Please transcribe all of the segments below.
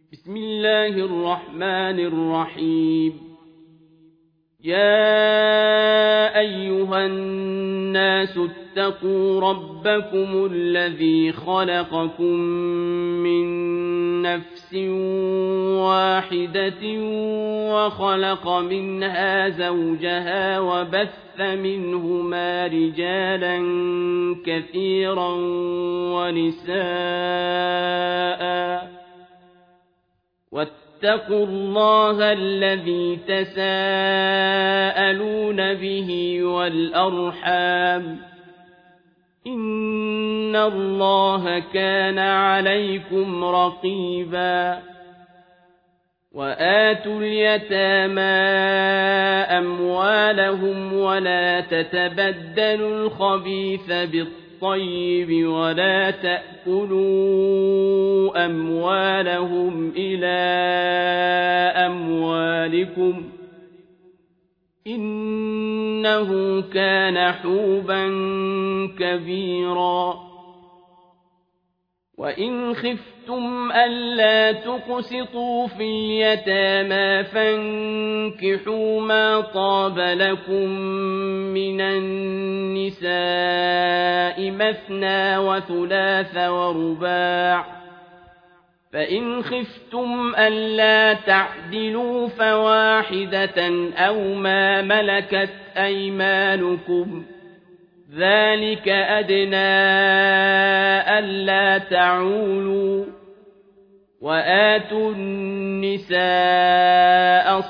بسم الله الرحمن الرحيم. يا أيها الناس اتقوا ربكم الذي خلقكم من نفس واحدة وخلق منها زوجها وبث منهما رجالا كثيرا ونساء واتقوا الله الذي تساءلون به والأرحام إن الله كان عليكم رقيبا. وآتوا اليتامى أموالهم ولا تتبدلوا الخبيث بالطيب ولا تأكلوا أموالهم إلى أموالكم إنه كان حوبا كبيرا. وإن خفتم ألا تقسطوا في اليتامى فانكحوا ما طاب لكم من النساء مثنى وثلاث ورباع، فإن خفتم ألا تعدلوا فواحدة أو ما ملكت أيمانكم ذلك أدنى ألا تعولوا. وآتوا النساء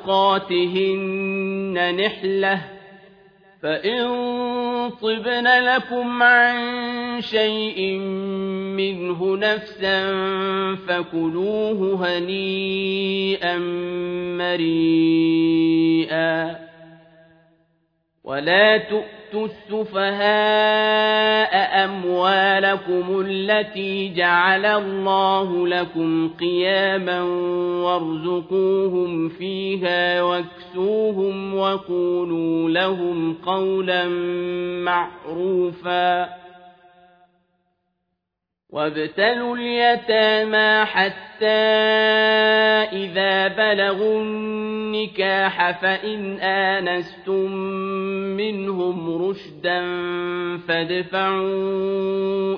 صدقاتهن نحلة، فإن طبن لكم عن شيء منه نفسا فكلوه هنيئا مريئا. ولا تؤتوا السفهاء أموالكم التي جعل الله لكم قياما وارزقوهم فيها واكسوهم وقولوا لهم قولا معروفا. وابتلوا اليتامى حتى إذا بلغوا النكاح فإن آنستم منهم رشدا فادفعوا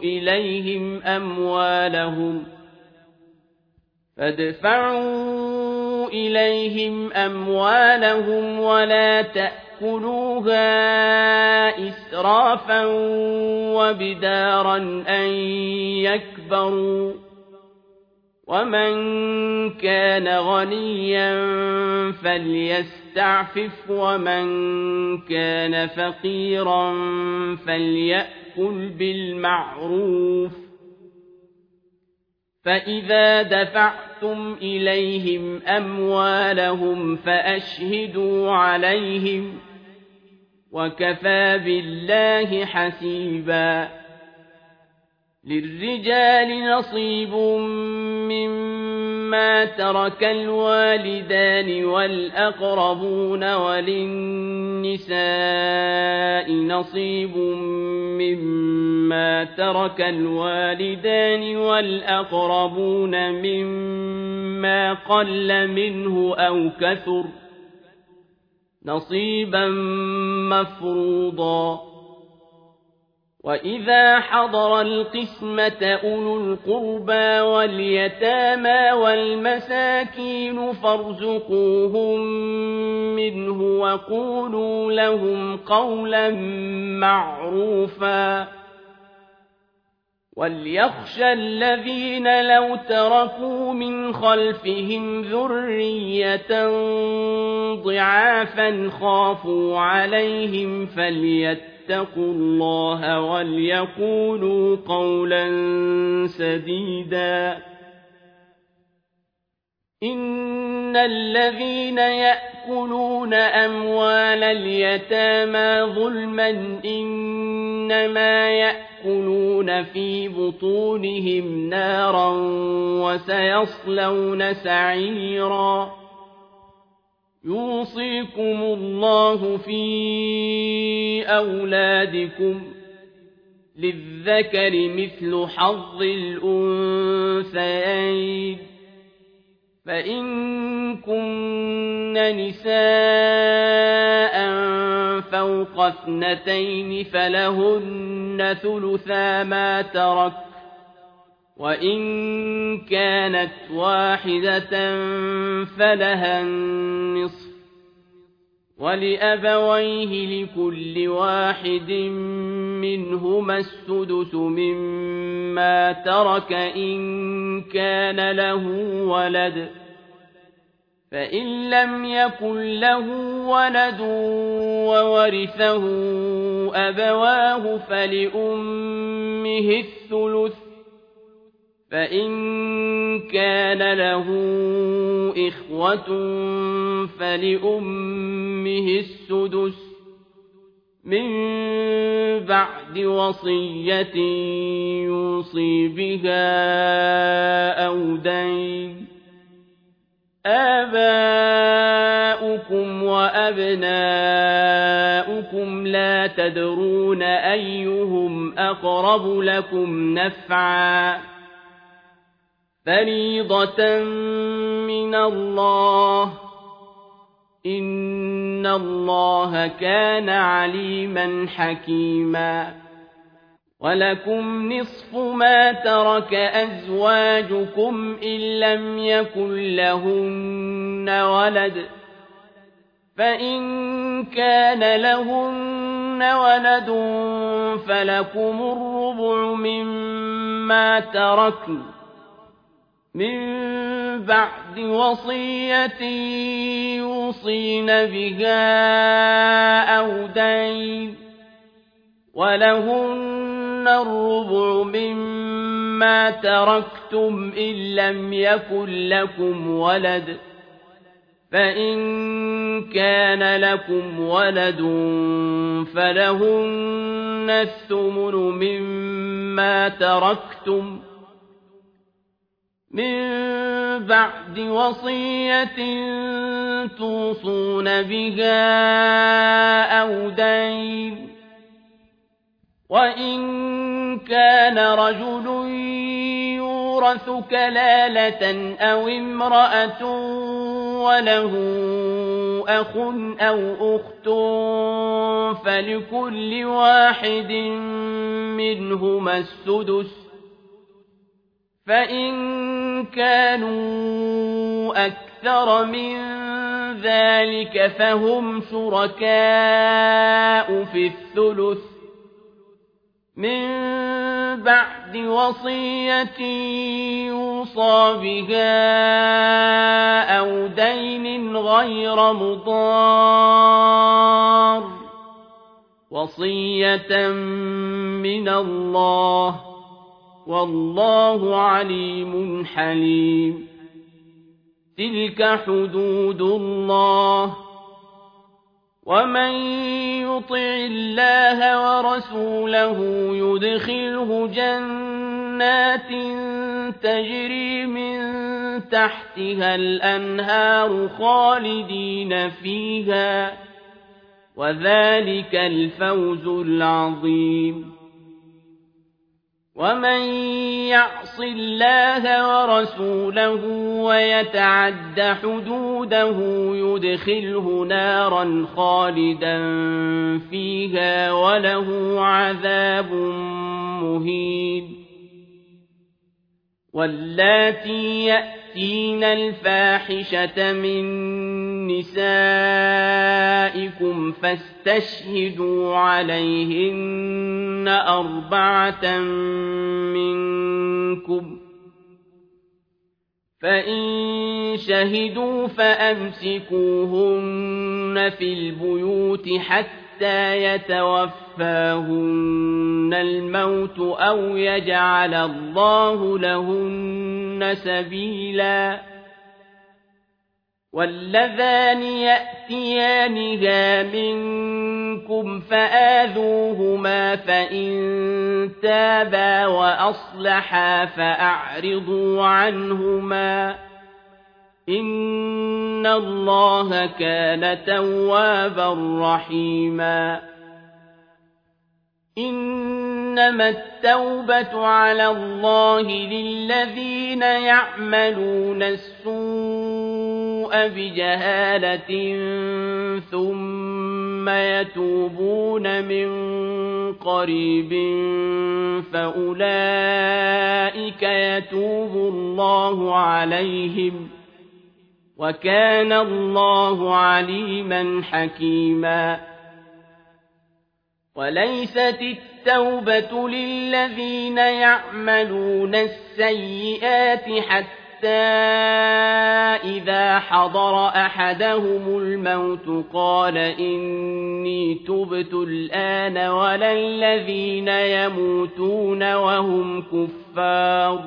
إليهم أموالهم ولا تأكلوها إسرافا وبدارا أن يكبروا. ومن كان غنيا فليستعفف ومن كان فقيرا فليأكل بالمعروف. فإذا دفعتم إليهم أموالهم فأشهدوا عليهم وكفى بالله حسيبا. للرجال نصيب مما ترك الوالدان والأقربون وللنساء نصيب مما ترك الوالدان والأقربون مما قل منه أو كثر نصيبا مفروضا. وإذا حضر القسمة أولو القربى واليتامى والمساكين فارزقوهم منه وقولوا لهم قولا معروفا. وليخشى الذين لو تركوا من خلفهم ذرية ضعافا خافوا عليهم فليتقوا الله وليقولوا قولا سديدا. إن الذين يأكلون أموال اليتامى ظلما إنما يأكلون في بطونهم نارا وسيصلون سعيرا. يوصيكم الله في أولادكم للذكر مثل حظ الأنثيين فإن كن نساء فوق 2 فلهن ثلثا ما ترك، وإن كانت واحدة فلها النصف، ولأبويه لكل واحد منهما السدس مما ترك إن كان له ولد، فإن لم يكن له ولد وورثه أبواه فلأمه الثلث، فإن كان له إخوة فلأمه السدس من بعد وصية يوصي بها أو دين. آباؤكم وأبناؤكم لا تدرون أيهم أقرب لكم نفعا، فريضة من الله، إن الله كان عليما حكيما. ولكم نصف ما ترك أزواجكم إن لم يكن لهن ولد، فإن كان لهن ولد فلكم الربع مما تركن من بعد وصية يوصين بها أو دين، ولهن الربع مما تركتم إن لم يكن لكم ولد، فإن كان لكم ولد فلهن الثمن مما تركتم من بعد وصية توصون بها أو دين. وإن كان رجل يورث كلالة أو امرأة وله أخ أو أخت فلكل واحد منهما السدس، فإن كانوا أكثر من ذلك فهم شركاء في الثلث من بعد وصية يوصى بها أو دين غير مضار، وصية من الله، والله عليم حليم. تلك حدود الله، ومن يطع الله ورسوله يدخله جنات تجري من تحتها الأنهار خالدين فيها، وذلك الفوز العظيم. ومن يعص الله ورسوله ويتعد حدوده يدخله نارا خالدا فيها وله عذاب مهين. واللاتي يأتين الفاحشة من نسائكم فاستشهدوا عليهن 4 منكم، فإن شهدوا فأمسكوهن في البيوت حتى يتوفاهن الموت أو يجعل الله لهن سبيلا. واللذان يأتيانها منكم فآذوهما فإن تابا وأصلحا فأعرضوا عنهما، إن الله كان توابا رحيما. إنما التوبة على الله للذين يعملون السوء بجهالة ثم يتوبون من قريب فأولئك يتوب الله عليهم وكان الله عليما حكيما وليست التوبة للذين يعملون السيئات حتى إذا حضر أحدهم الموت قال إني تبت الآن ولا الذين يموتون وهم كفار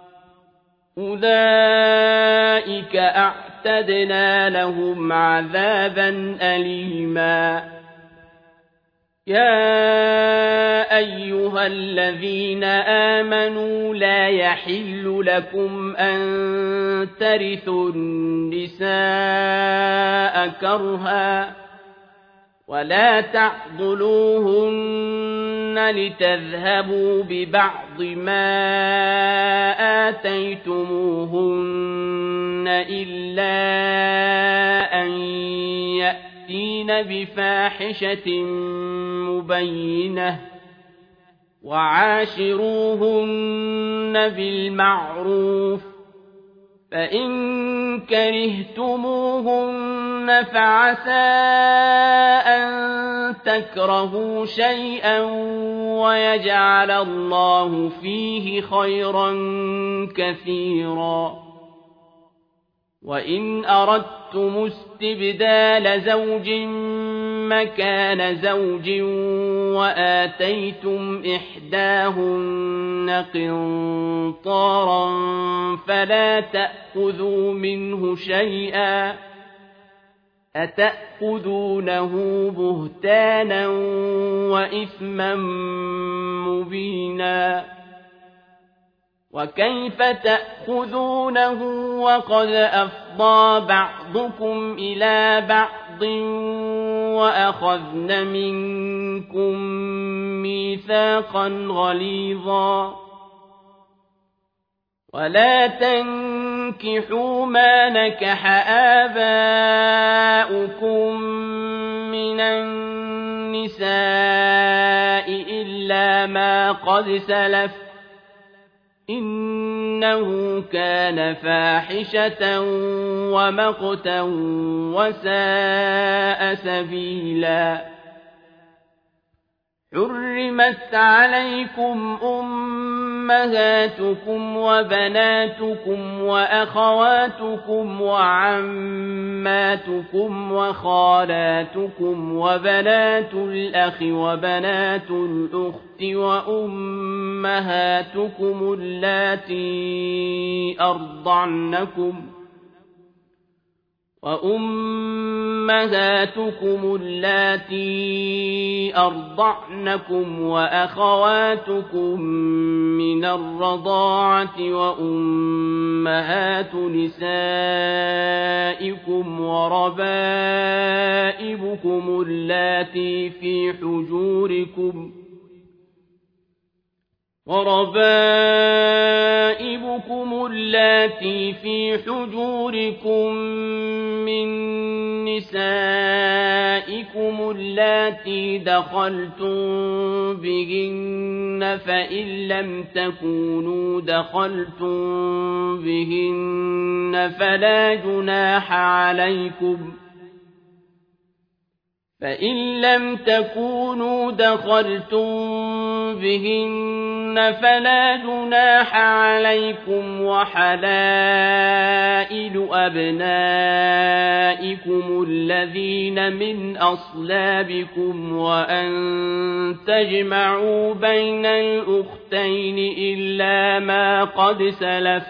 أولئك أعتدنا لهم عذابا أليما يا أيها الذين آمنوا لا يحل لكم أن ترثوا النساء كرها ولا تعضلوهن لتذهبوا ببعض ما آتيتموهن إلا أن يأتين بفاحشة مبينة وعاشروهن بالمعروف فإن كرهتموهن فعسى أن تكرهوا شيئا ويجعل الله فيه خيرا كثيرا وإن أردتم استبدال زوج مكان زوج وآتيتم إحداهن قنطارا فلا تأخذوا منه شيئا أتأخذونه بهتانا وإثما مبينا وكيف تأخذونه وقد أفضى بعضكم إلى بعض وأخذن منكم ميثاقا غليظا ولا تنكحوا ما نكح آباؤكم من النساء إلا ما قد سلف إنه كان فاحشة ومقتا وساء سبيلا حرمت عليكم أمهاتكم وبناتكم وأخواتكم وعماتكم وخالاتكم وبنات الأخ وبنات الأخت وأمهاتكم اللاتي أرضعنكم وأخواتكم من الرضاعة وأمهات نسائكم وربائبكم اللاتي في حجوركم من نسائكم اللاتي دخلتم بهن فإن لم تكونوا دخلتم بهن فلا جناح عليكم وحلائل أبنائكم الذين من أصلابكم وأن تجمعوا بين الأختين إلا ما قد سلف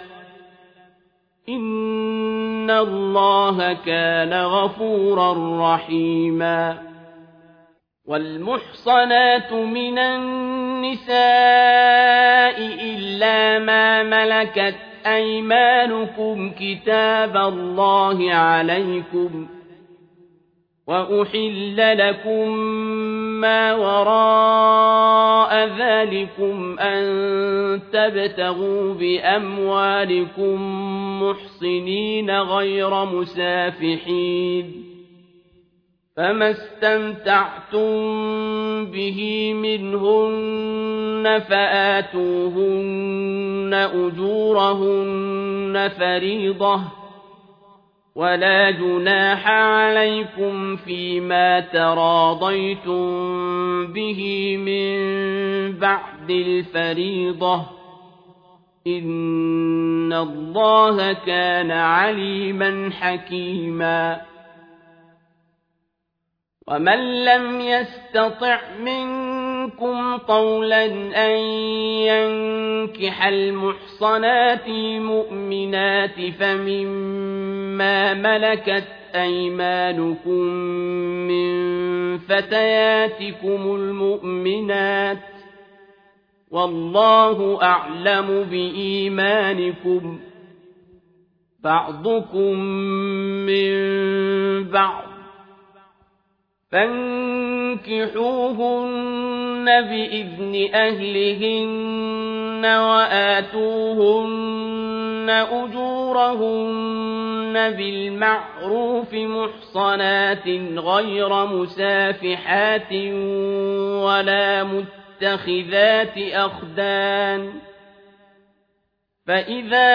إن الله كان غفورا رحيما والمحصنات من النساء إلا ما ملكت أيمانكم كتاب الله عليكم وأحل لكم ما وراء ذلكم أن تبتغوا بأموالكم محصنين غير مسافحين فما استمتعتم به منهن فآتوهن أجورهن فريضة ولا جناح عليكم فيما تراضيتم به من بعد الفريضة إن الله كان عليما حكيما ومن لم يستطع منكم طولا أن ينكح المحصنات المؤمنات فمما ملكت أيمانكم من فتياتكم المؤمنات والله أعلم بإيمانكم بعضكم من بعض فانكحوهن بإذن أهلهن وآتوهن أجورهن بالمعروف محصنات غير مسافحات ولا متخذات أخدان فإذا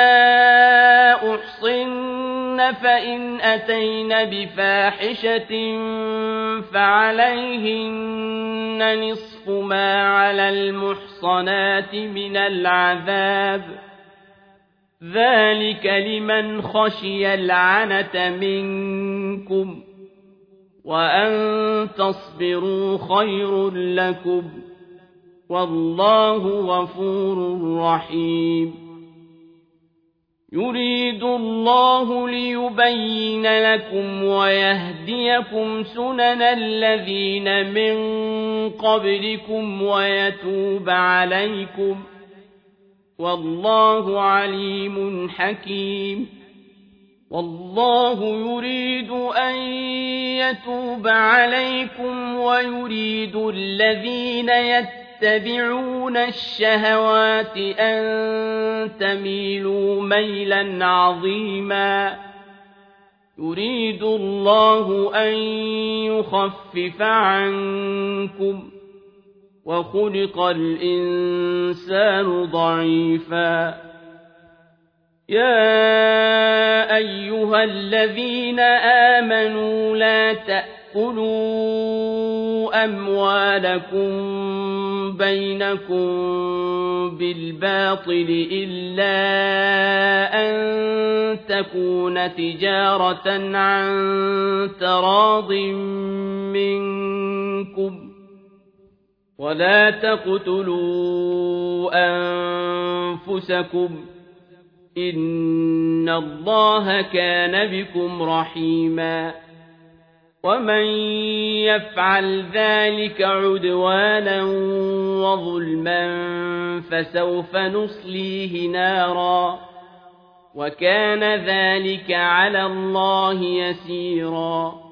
أحصن فإن أتين بفاحشة فعليهن نصف ما على المحصنات من العذاب ذلك لمن خشي العنة منكم وأن تصبروا خير لكم والله غفور رحيم يريد الله ليبين لكم ويهديكم سنن الذين من قبلكم ويتوب عليكم والله عليم حكيم والله يريد أن يتوب عليكم ويريد الذين يتبعون الشهوات أن تميلوا ميلا عظيما يريد الله أن يخفف عنكم وخلق الإنسان ضعيفا يا أيها الذين آمنوا لا تأكلوا أموالكم بينكم بالباطل إلا أن تكون تجارة عن تراض منكم ولا تقتلوا أنفسكم إن الله كان بكم رحيما ومن يفعل ذلك عدوانا وظلما فسوف نصليه نارا وكان ذلك على الله يسيرا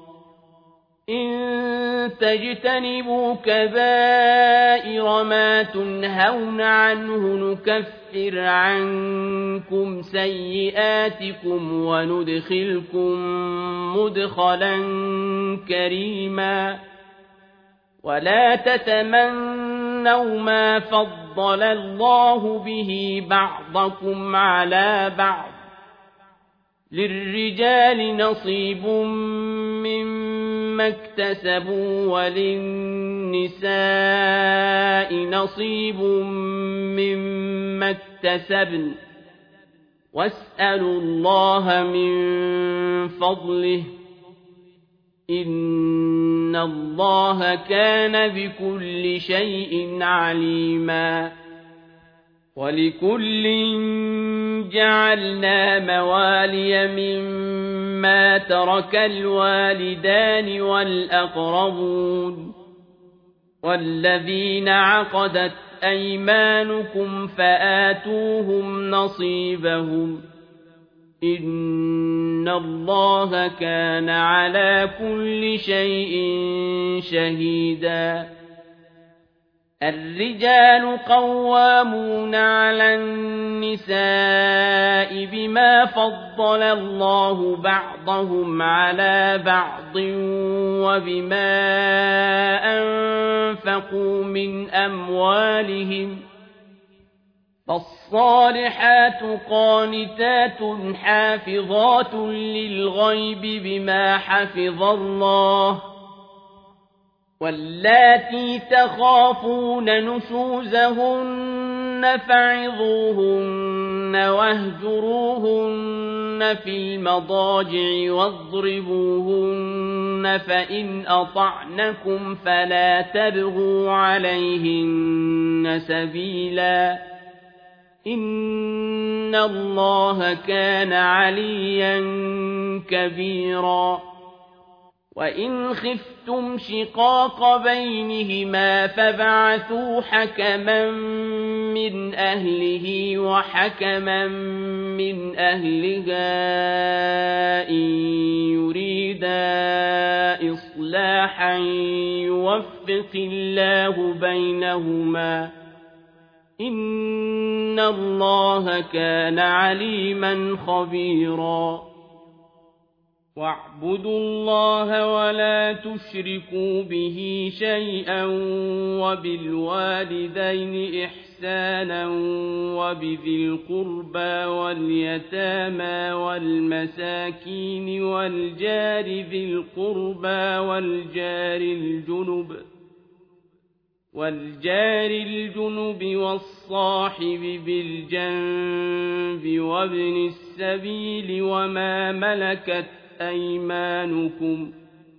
إن تجتنبوا كبائر ما تنهون عنه نكفر عنكم سيئاتكم وندخلكم مدخلا كريما ولا تتمنوا ما فضل الله به بعضكم على بعض للرجال نصيب مما اكتسبوا وللنساء نصيب مما اكتسبن واسألوا الله من فضله إن الله كان بكل شيء عليما ولكل جعلنا موالي مما ترك الوالدان والأقربون والذين عقدت أيمانكم فآتوهم نصيبهم إن الله كان على كل شيء شهيدا الرجال قوامون على النساء بما فضل الله بعضهم على بعض وبما أنفقوا من أموالهم فالصالحات قانتات حافظات للغيب بما حفظ الله واللاتي تخافون نشوزهن فعظوهن واهجروهن في المضاجع واضربوهن فإن أطعنكم فلا تبغوا عليهن سبيلا إن الله كان عليا كبيرا وإن خفتم شقاق بينهما فبعثوا حكما من أهله وحكما من أهلها إن يريدا إصلاحا يوفق الله بينهما إن الله كان عليما خبيرا واعبدوا الله ولا تشركوا به شيئا وبالوالدين إحسانا وبذي القربى واليتامى والمساكين والجار ذي القربى والجار الجنب والصاحب بالجنب وابن السبيل وما ملكت أيمانكم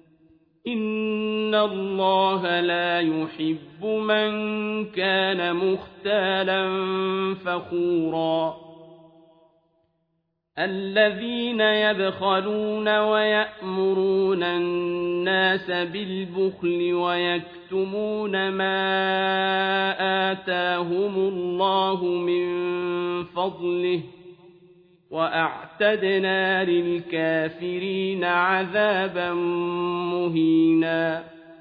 إن الله لا يحب من كان مختالا فخورا الذين يبخلون ويأمرون الناس بالبخل ويكتمون ما آتاهم الله من فضله وأعتدنا للكافرين عذابا مهينا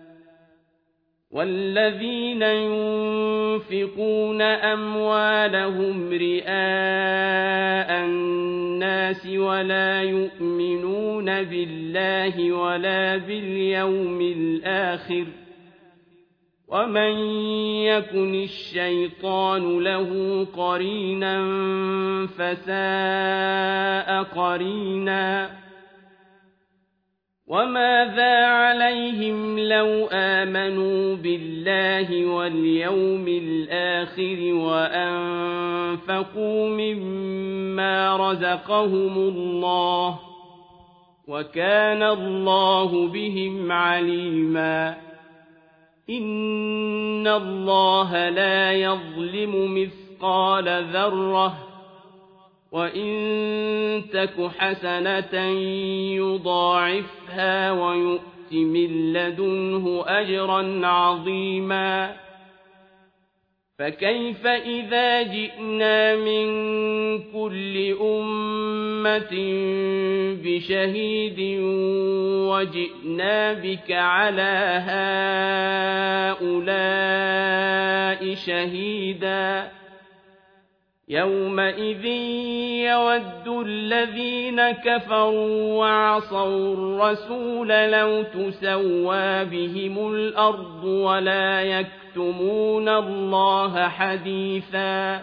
والذين ينفقون أموالهم رئاء الناس ولا يؤمنون بالله ولا باليوم الآخر ومن يكن الشيطان له قرينا فساء قرينا وماذا عليهم لو آمنوا بالله واليوم الآخر وأنفقوا مما رزقهم الله وكان الله بهم عليما إن الله لا يظلم مثقال ذرة وإن تك حسنة يضاعفها ويؤت من لدنه أجرا عظيما فكيف إذا جئنا من كل أمة بشهيد وجئنا بك على هؤلاء شهيدا يومئذ يود الذين كفروا وعصوا الرسول لو تسوى بهم الأرض ولا يكتمون الله حديثا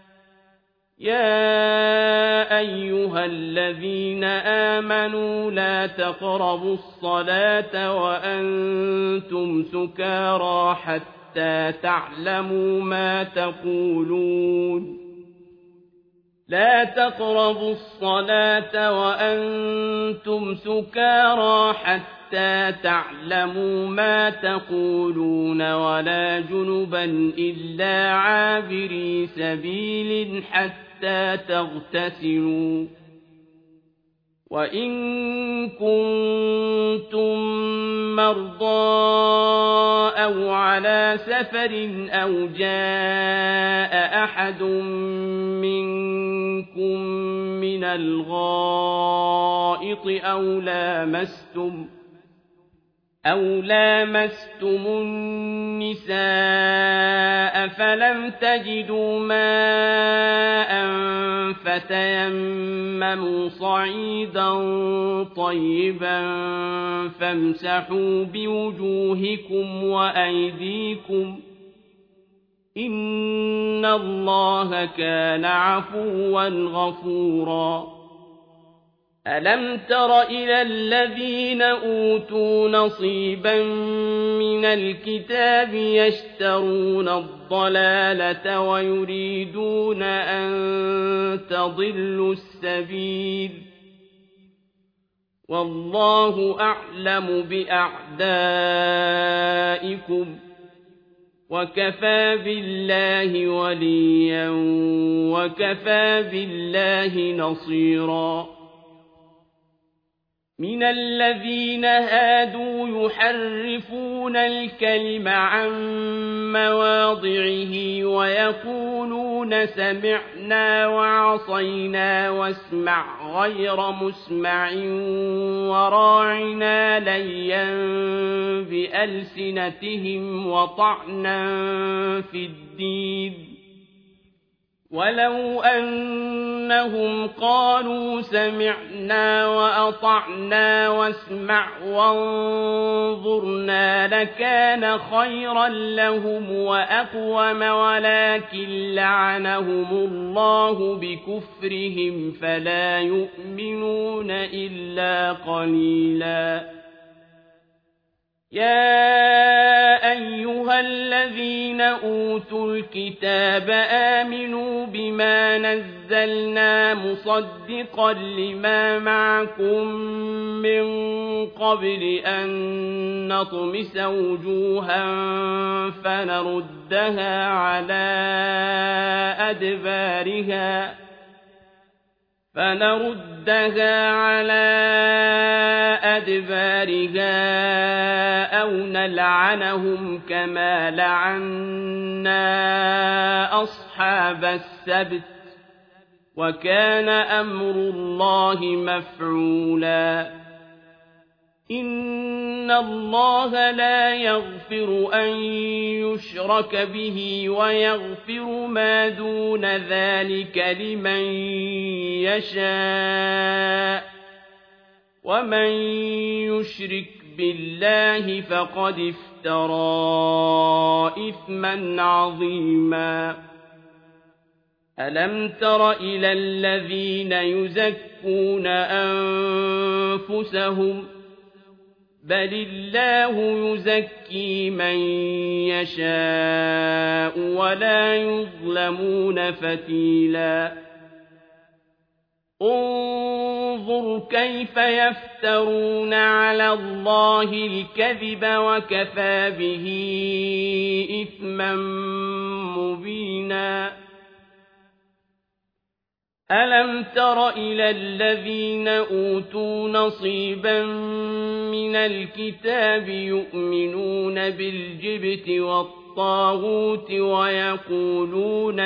يا أيها الذين آمنوا لا تقربوا الصلاة وأنتم سكارى حتى تعلموا ما تقولون لا تقربوا الصلاة وأنتم سكارى حتى تعلموا ما تقولون ولا جنبا إلا عابري سبيل حتى تغتسلوا وإن كنتم مرضى أو على سفر أو جاء أحد منكم من الغائط أو لامستم النساء فلم تجدوا ماء فتيمموا صعيدا طيبا فامسحوا بوجوهكم وأيديكم إن الله كان عفوا غفورا ألم تر إلى الذين أوتوا نصيبا من الكتاب يشترون الضلالة ويريدون أن تضلوا السبيل والله أعلم بأعدائكم وكفى بالله وليا وكفى بالله نصيرا من الذين هادوا يحرفون الكلم عن مواضعه ويقولون سمعنا وعصينا واسمع غير مسمع وراعنا ليا بألسنتهم وطعنا في الدين ولو أنهم قالوا سمعنا وأطعنا واسمع وانظرنا لكان خيرا لهم وأقوم ولكن لعنهم الله بكفرهم فلا يؤمنون إلا قليلا يا أيها الذين أوتوا الكتاب آمنوا بما نزلنا مصدقا لما معكم من قبل أن نطمس وجوها فنردها على أدبارها أو نلعنهم كما لعنا أصحاب السبت وكان أمر الله مفعولا إن الله لا يغفر أن يشرك به ويغفر ما دون ذلك لمن يشاء ومن يشرك بالله فقد افترى إثما عظيما ألم تر إلى الذين يزكون أنفسهم بل الله يزكي من يشاء ولا يظلمون فتيلا انظر كيف يفترون على الله الكذب وكفى به إثما مبينا ألم تر إلى الذين أوتوا نصيبا من الكتاب يؤمنون بالجبت والطاغوت ويقولون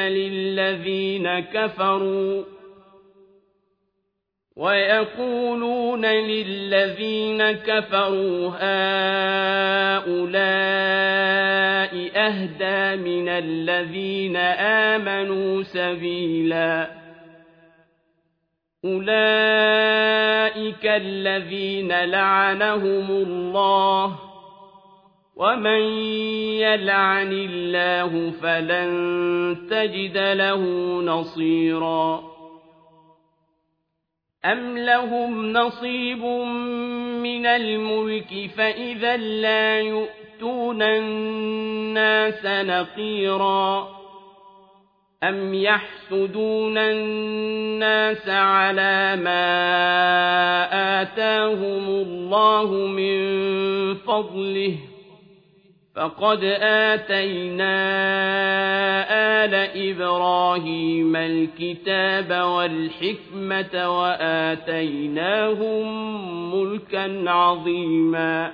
للذين كفروا هؤلاء أهدى من الذين آمنوا سبيلا أولئك الذين لعنهم الله ومن يلعن الله فلن تجد له نصيرا أم لهم نصيب من الملك فإذا لا يؤتون الناس نقيرا أم يحسدون الناس على ما آتاهم الله من فضله فقد آتينا آل إبراهيم الكتاب والحكمة وآتيناهم ملكا عظيما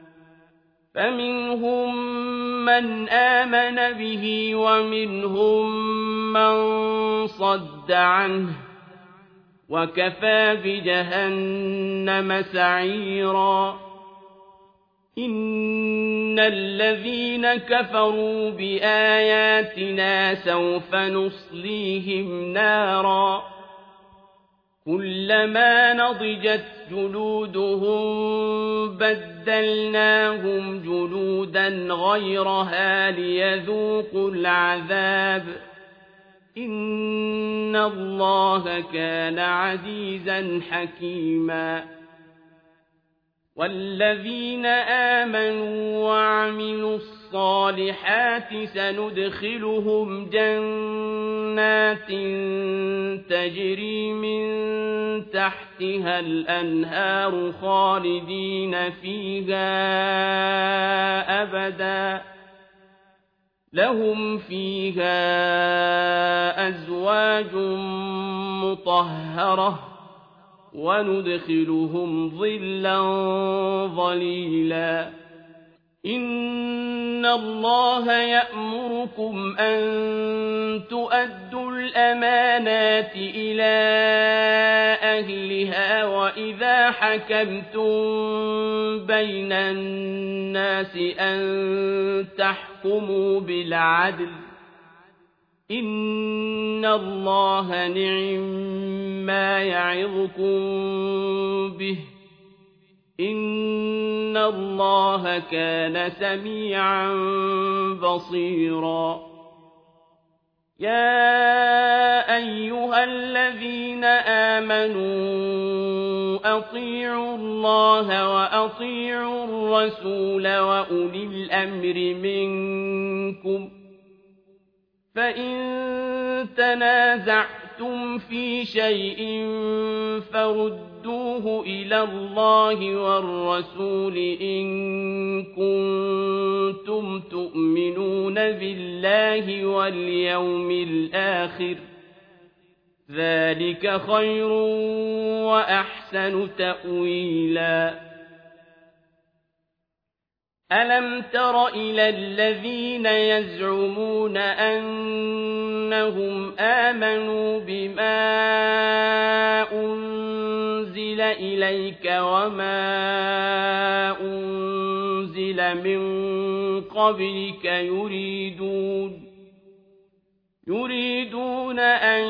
فمنهم من آمن به ومنهم من صد عنه وكفى بجهنم سعيرا إن الذين كفروا بآياتنا سوف نصليهم نارا كلما نضجت جلودهم بدلناهم جلودا غيرها ليذوقوا العذاب إن الله كان عزيزا حكيما والذين آمنوا وعملوا الصالحات سندخلهم جنات تجري من تحتها الأنهار خالدين فيها أبدا لهم فيها أزواج مطهرة وندخلهم ظلا ظليلا إن الله يأمركم أن تؤدوا الأمانات إلى أهلها وإذا حكمتم بين الناس أن تحكموا بالعدل إن الله نعم-ما يعظكم به إن الله كان سميعا بصيرا يا أيها الذين آمنوا أطيعوا الله وأطيعوا الرسول وأولي الأمر منكم فإن تنازعتم في شيء فردوه إلى الله والرسول إن كنتم تؤمنون بالله واليوم الآخر ذلك خير وأحسن تأويلا ألم تر إلى الذين يزعمون أنهم آمنوا بما أنزل إليك وما أنزل من قبلك يريدون أن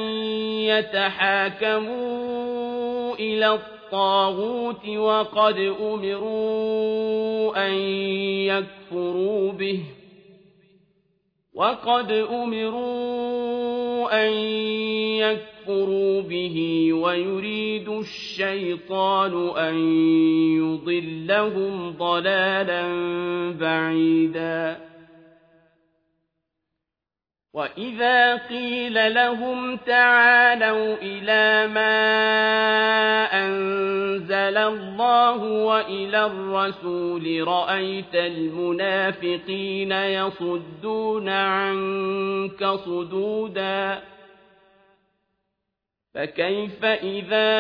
يتحاكموا إلى الطاغوت وقد أمروا أن يكفروا به ويريد الشيطان أن يضلهم ضلالا بعيدا وإذا قيل لهم تعالوا إلى ما أنزل الله وإلى الرسول رأيت المنافقين يصدون عنك صدودا فكيف إذا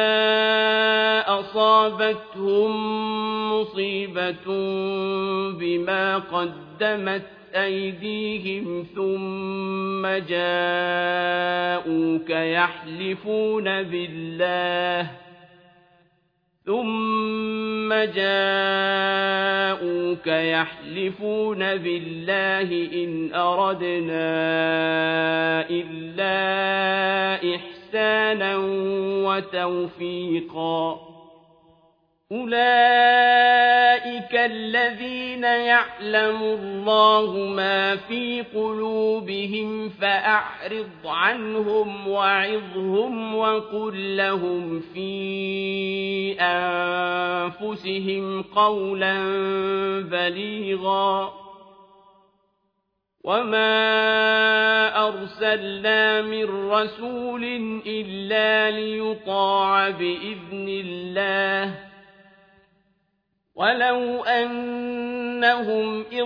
أصابتهم مصيبة بما قدمت أيديهم ثم جاءوك يحلفون بالله إن أردنا إلا إحسانا وتوفيقا أولئك الذين يعلم الله ما في قلوبهم فأعرض عنهم وعظهم وقل لهم في أنفسهم قولا بليغا وما أرسلنا من رسول إلا ليطاع بإذن الله ولو أنهم إذ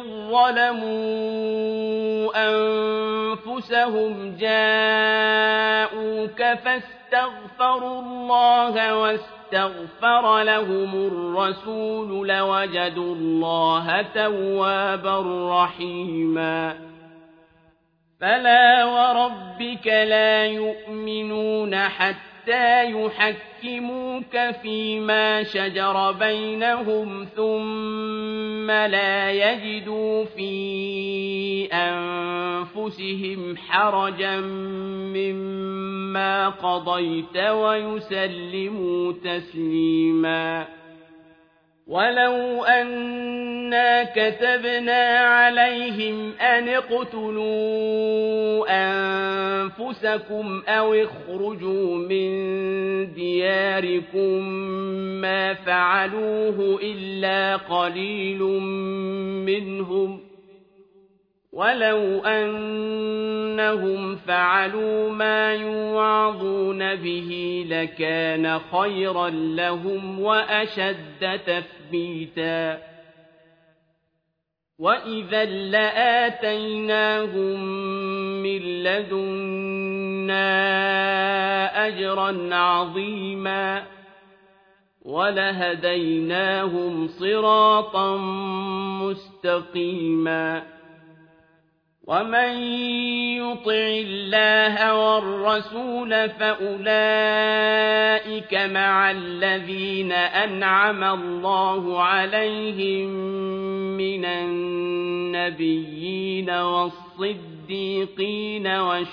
ظلموا أنفسهم جاءوك فاستغفروا الله واستغفر لهم الرسول لوجدوا الله توابا رحيما فلا وربك لا يؤمنون حتى حتى يحكموك فيما شجر بينهم ثم لا يجدوا في أنفسهم حرجا مما قضيت ويسلموا تسليما ولو أنا كتبنا عليهم أن اقتلوا أنفسكم أو اخرجوا من دياركم ما فعلوه إلا قليل منهم ولو أنهم فعلوا ما يوعظون به لكان خيرا لهم وأشد تثبيتا وإذا لآتيناهم من لدنا أجرا عظيما ولهديناهم صراطا مستقيما ومن يطع الله والرسول فأولئك مع الذين أنعم الله عليهم من النبيين والصديقين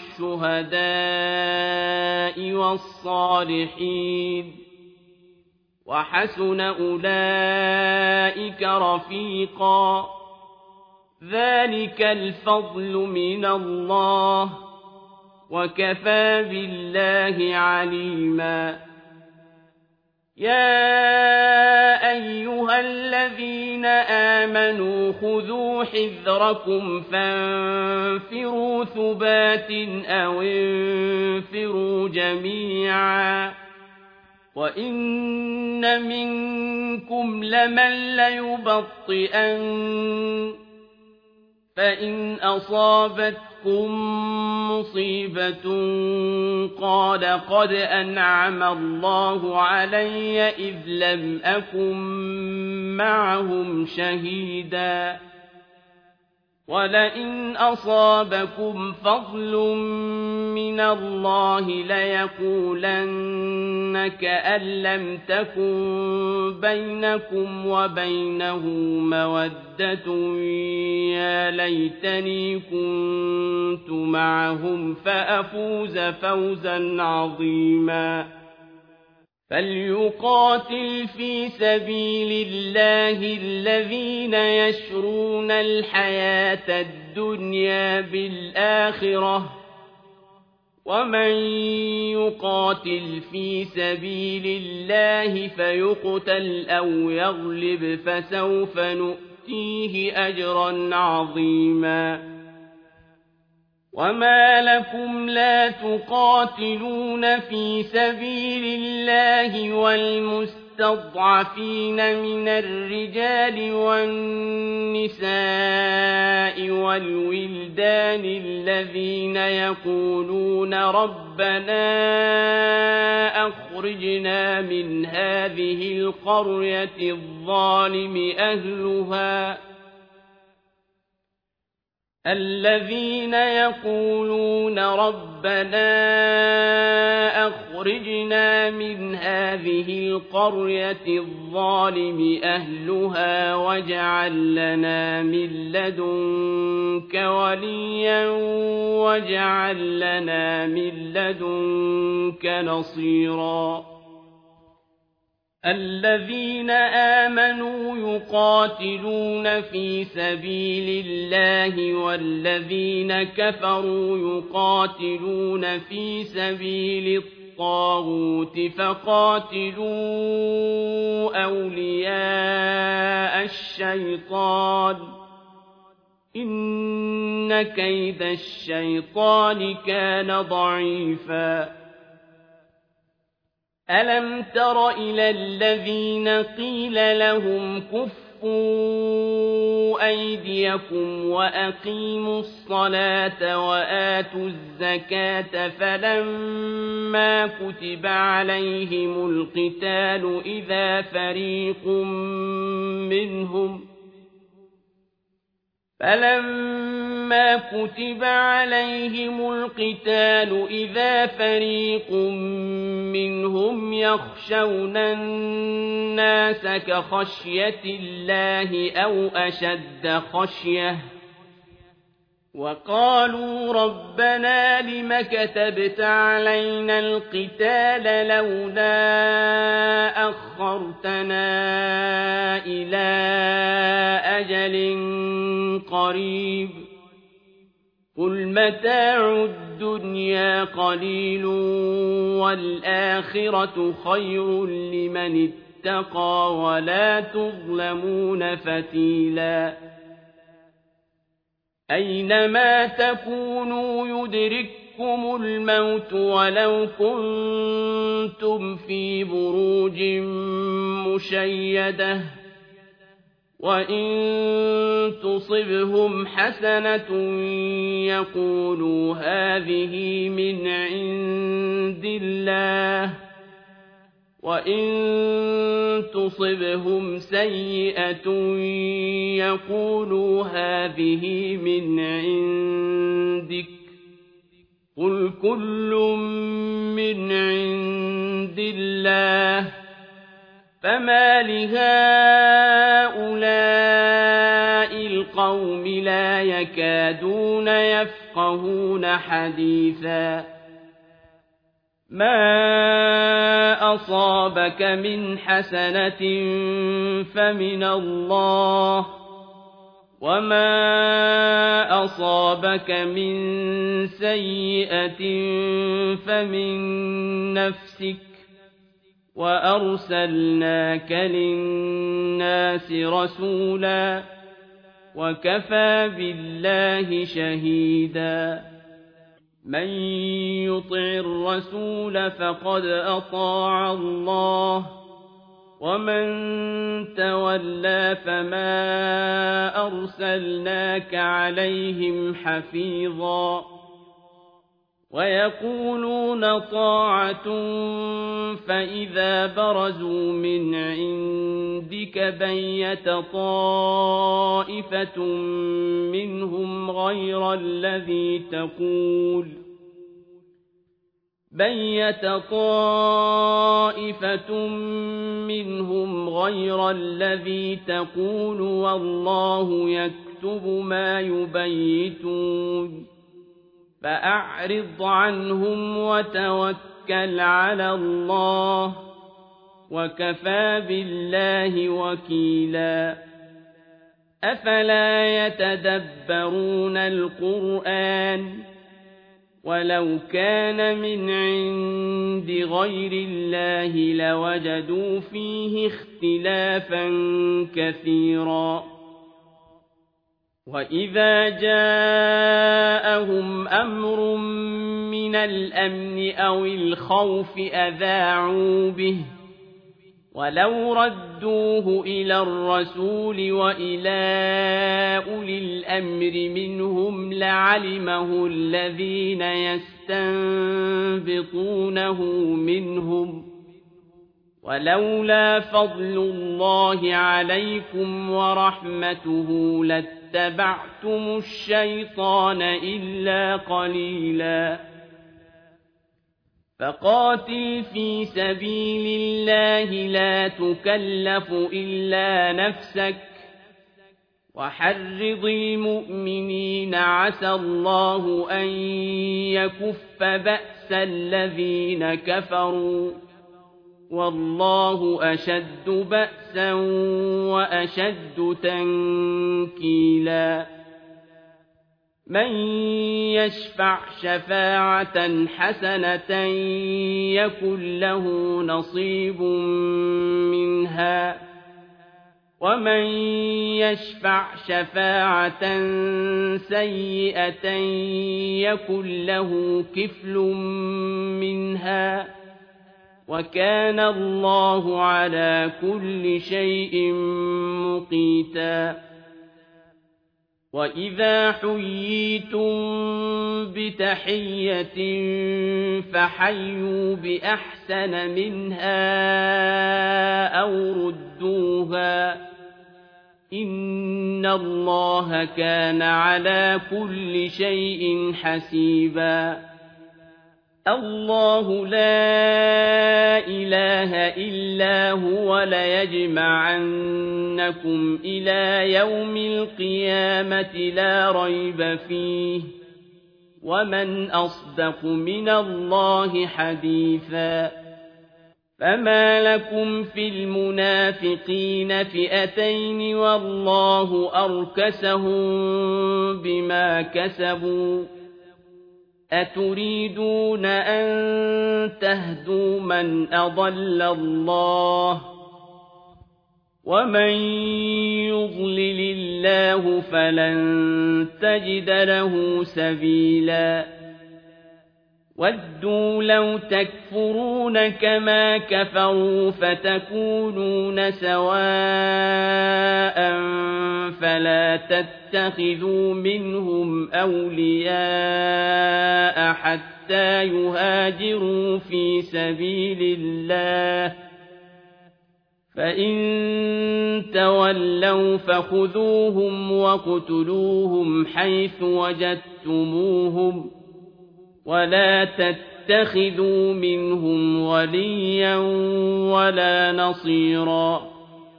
والشهداء والصالحين وحسن أولئك رفيقا ذلك الفضل من الله وكفى بالله عليما يا أيها الذين آمنوا خذوا حذركم فانفروا ثبات أو انفروا جميعا وإن منكم لمن ليبطئن فإن أصابتكم مصيبة قال قد أنعم الله علي إذ لم أكن معهم شهيدا ولئن أصابكم فضل من الله ليقولن كأن لم تكن بينكم وبينه مودة يا ليتني كنت معهم فأفوز فوزا عظيما فليقاتل في سبيل الله الذين يشرون الحياة الدنيا بالآخرة ومن يقاتل في سبيل الله فيقتل أو يغلب فسوف نؤتيه أجرا عظيما وما لكم لا تقاتلون في سبيل الله والمستضعفين من الرجال والنساء والولدان الذين يقولون ربنا أخرجنا من هذه القرية الظالم أهلها الذين يقولون ربنا أخرجنا من هذه القرية الظالم أهلها واجعل لنا من لدنك وليا واجعل لنا من لدنك نصيرا الذين آمنوا يقاتلون في سبيل الله والذين كفروا يقاتلون في سبيل الطاغوت فقاتلوا أولياء الشيطان إن كيد الشيطان كان ضعيفا ألم تر إلى الذين قيل لهم كفوا أيديكم وأقيموا الصلاة وآتوا الزكاة فلما كتب عليهم القتال إذا فريق فلما كتب عليهم القتال إذا فريق منهم يخشون الناس كخشية الله أو أشد خشية وقالوا ربنا لم كتبت علينا القتال لولا أخرتنا إلى أجل قريب قل متاع الدنيا قليل والآخرة خير لمن اتقى ولا تظلمون فتيلا أينما تكونوا يدرككم الموت ولو كنتم في بروج مشيدة وإن تصبهم حسنة يقولوا هذه من عند الله وإن تصبهم سيئة يقولوا هذه من عندك قل كل من عند الله فما لهؤلاء القوم لا يكادون يفقهون حديثا ما أصابك من حسنة فمن الله وما أصابك من سيئة فمن نفسك وأرسلناك للناس رسولا وكفى بالله شهيدا من يطع الرسول فقد أطاع الله ومن تولى فما أرسلناك عليهم حفيظا ويقولون طاعة فإذا برزوا من عندك بيت طائفة منهم غير الذي تقول والله يكتب ما يبيتون فأعرض عنهم وتوكل على الله وكفى بالله وكيلا أفلا يتدبرون القرآن ولو كان من عند غير الله لوجدوا فيه اختلافا كثيرا وإذا جاءهم أمر من الأمن أو الخوف أذاعوا به ولو ردوه إلى الرسول وإلى أولي الأمر منهم لعلمه الذين يستنبطونه منهم ولولا فضل الله عليكم ورحمته لاتبعتم الشيطان إلا قليلا فقاتل في سبيل الله لا تكلف إلا نفسك وحرض المؤمنين عسى الله أن يكف بأس الذين كفروا والله أشد بأسا وأشد تنكيلا من يشفع شفاعة حسنة يكن له نصيب منها ومن يشفع شفاعة سيئة يكن له كفل منها وكان الله على كل شيء مقيتا وإذا حييتم بتحية فحيوا بأحسن منها أو ردوها إن الله كان على كل شيء حسيبا الله لا إله إلا هو ليجمعنكم إلى يوم القيامة لا ريب فيه ومن أصدق من الله حديثا فما لكم في المنافقين فئتين والله أركسهم بما كسبوا أتريدون أن تهدوا من أضل الله ومن يضلل الله فلن تجد له سبيلا ودوا لو تكفرون كما كفروا فتكونون سواء فلا تتخذوا منهم أولياء حتى يهاجروا في سبيل الله فإن تولوا فخذوهم وقتلوهم حيث وجدتموهم ولا تتخذوا منهم وليا ولا نصيرا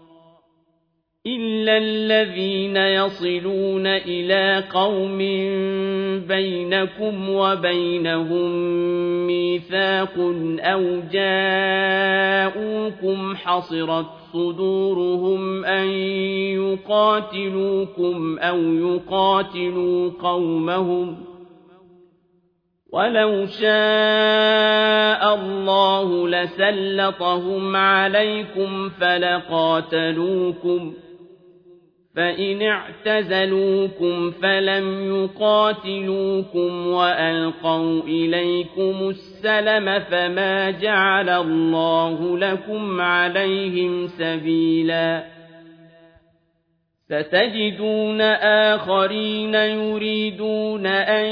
إلا الذين يصلون إلى قوم بينكم وبينهم ميثاق أو جاءوكم حصرت صدورهم أن يقاتلوكم أو يقاتلوا قومهم ولو شاء الله لسلطهم عليكم فلقاتلوكم فإن اعتزلوكم فلم يقاتلوكم وألقوا إليكم السلم فما جعل الله لكم عليهم سبيلا ستجدون آخرين يريدون أن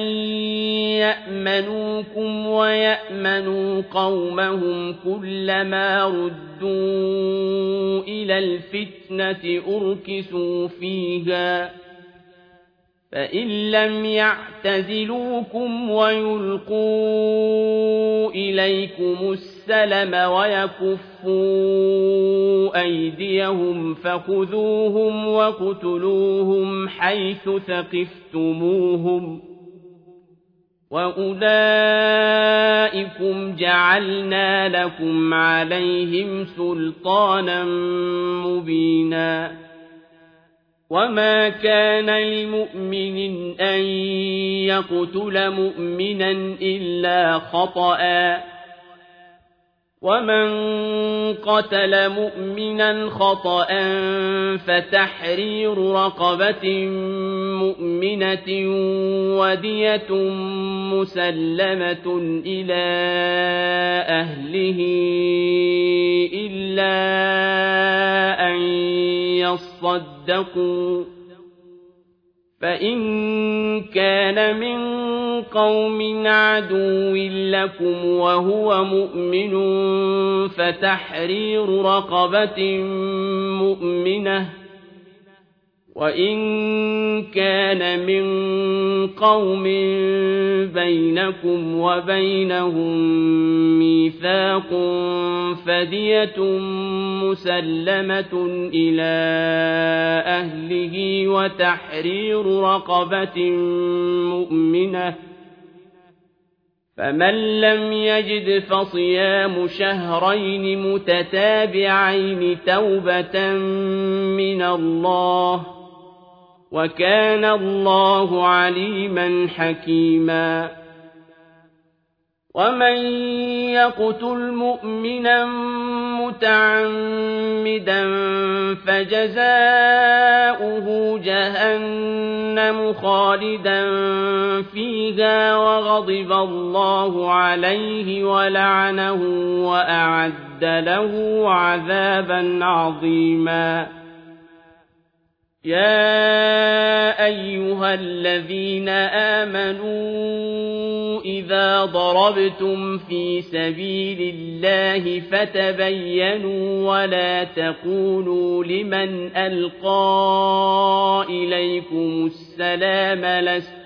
يأمنوكم ويأمنوا قومهم كلما ردوا إلى الفتنة أركسوا فيها فإن لم يعتزلوكم ويلقوا إليكم السلم ويكفوا أيديهم فخذوهم وقتلوهم حيث ثقفتموهم وأولئكم جعلنا لكم عليهم سلطانا مبينا وما كان لمؤمن أن يقتل مؤمنا إلا خطأ ومن قتل مؤمنا خطأ فتحرير رقبة مؤمنة ودية مسلمة إلى أهله إلا أن يصدقوا فإن كان من قوم عدو لكم وهو مؤمن فتحرير رقبة مؤمنة وإن كان من قوم بينكم وبينهم ميثاق فدية مسلمة إلى أهله وتحرير رقبة مؤمنة فمن لم يجد فصيام شهرين متتابعين توبة من الله وكان الله عليما حكيما ومن يقتل مؤمنا متعمدا فجزاؤه جهنم خالدا فيها وغضب الله عليه ولعنه وأعد له عذابا عظيما يا أيها الذين آمنوا إذا ضربتم في سبيل الله فتبينوا ولا تقولوا لمن ألقى إليكم السلام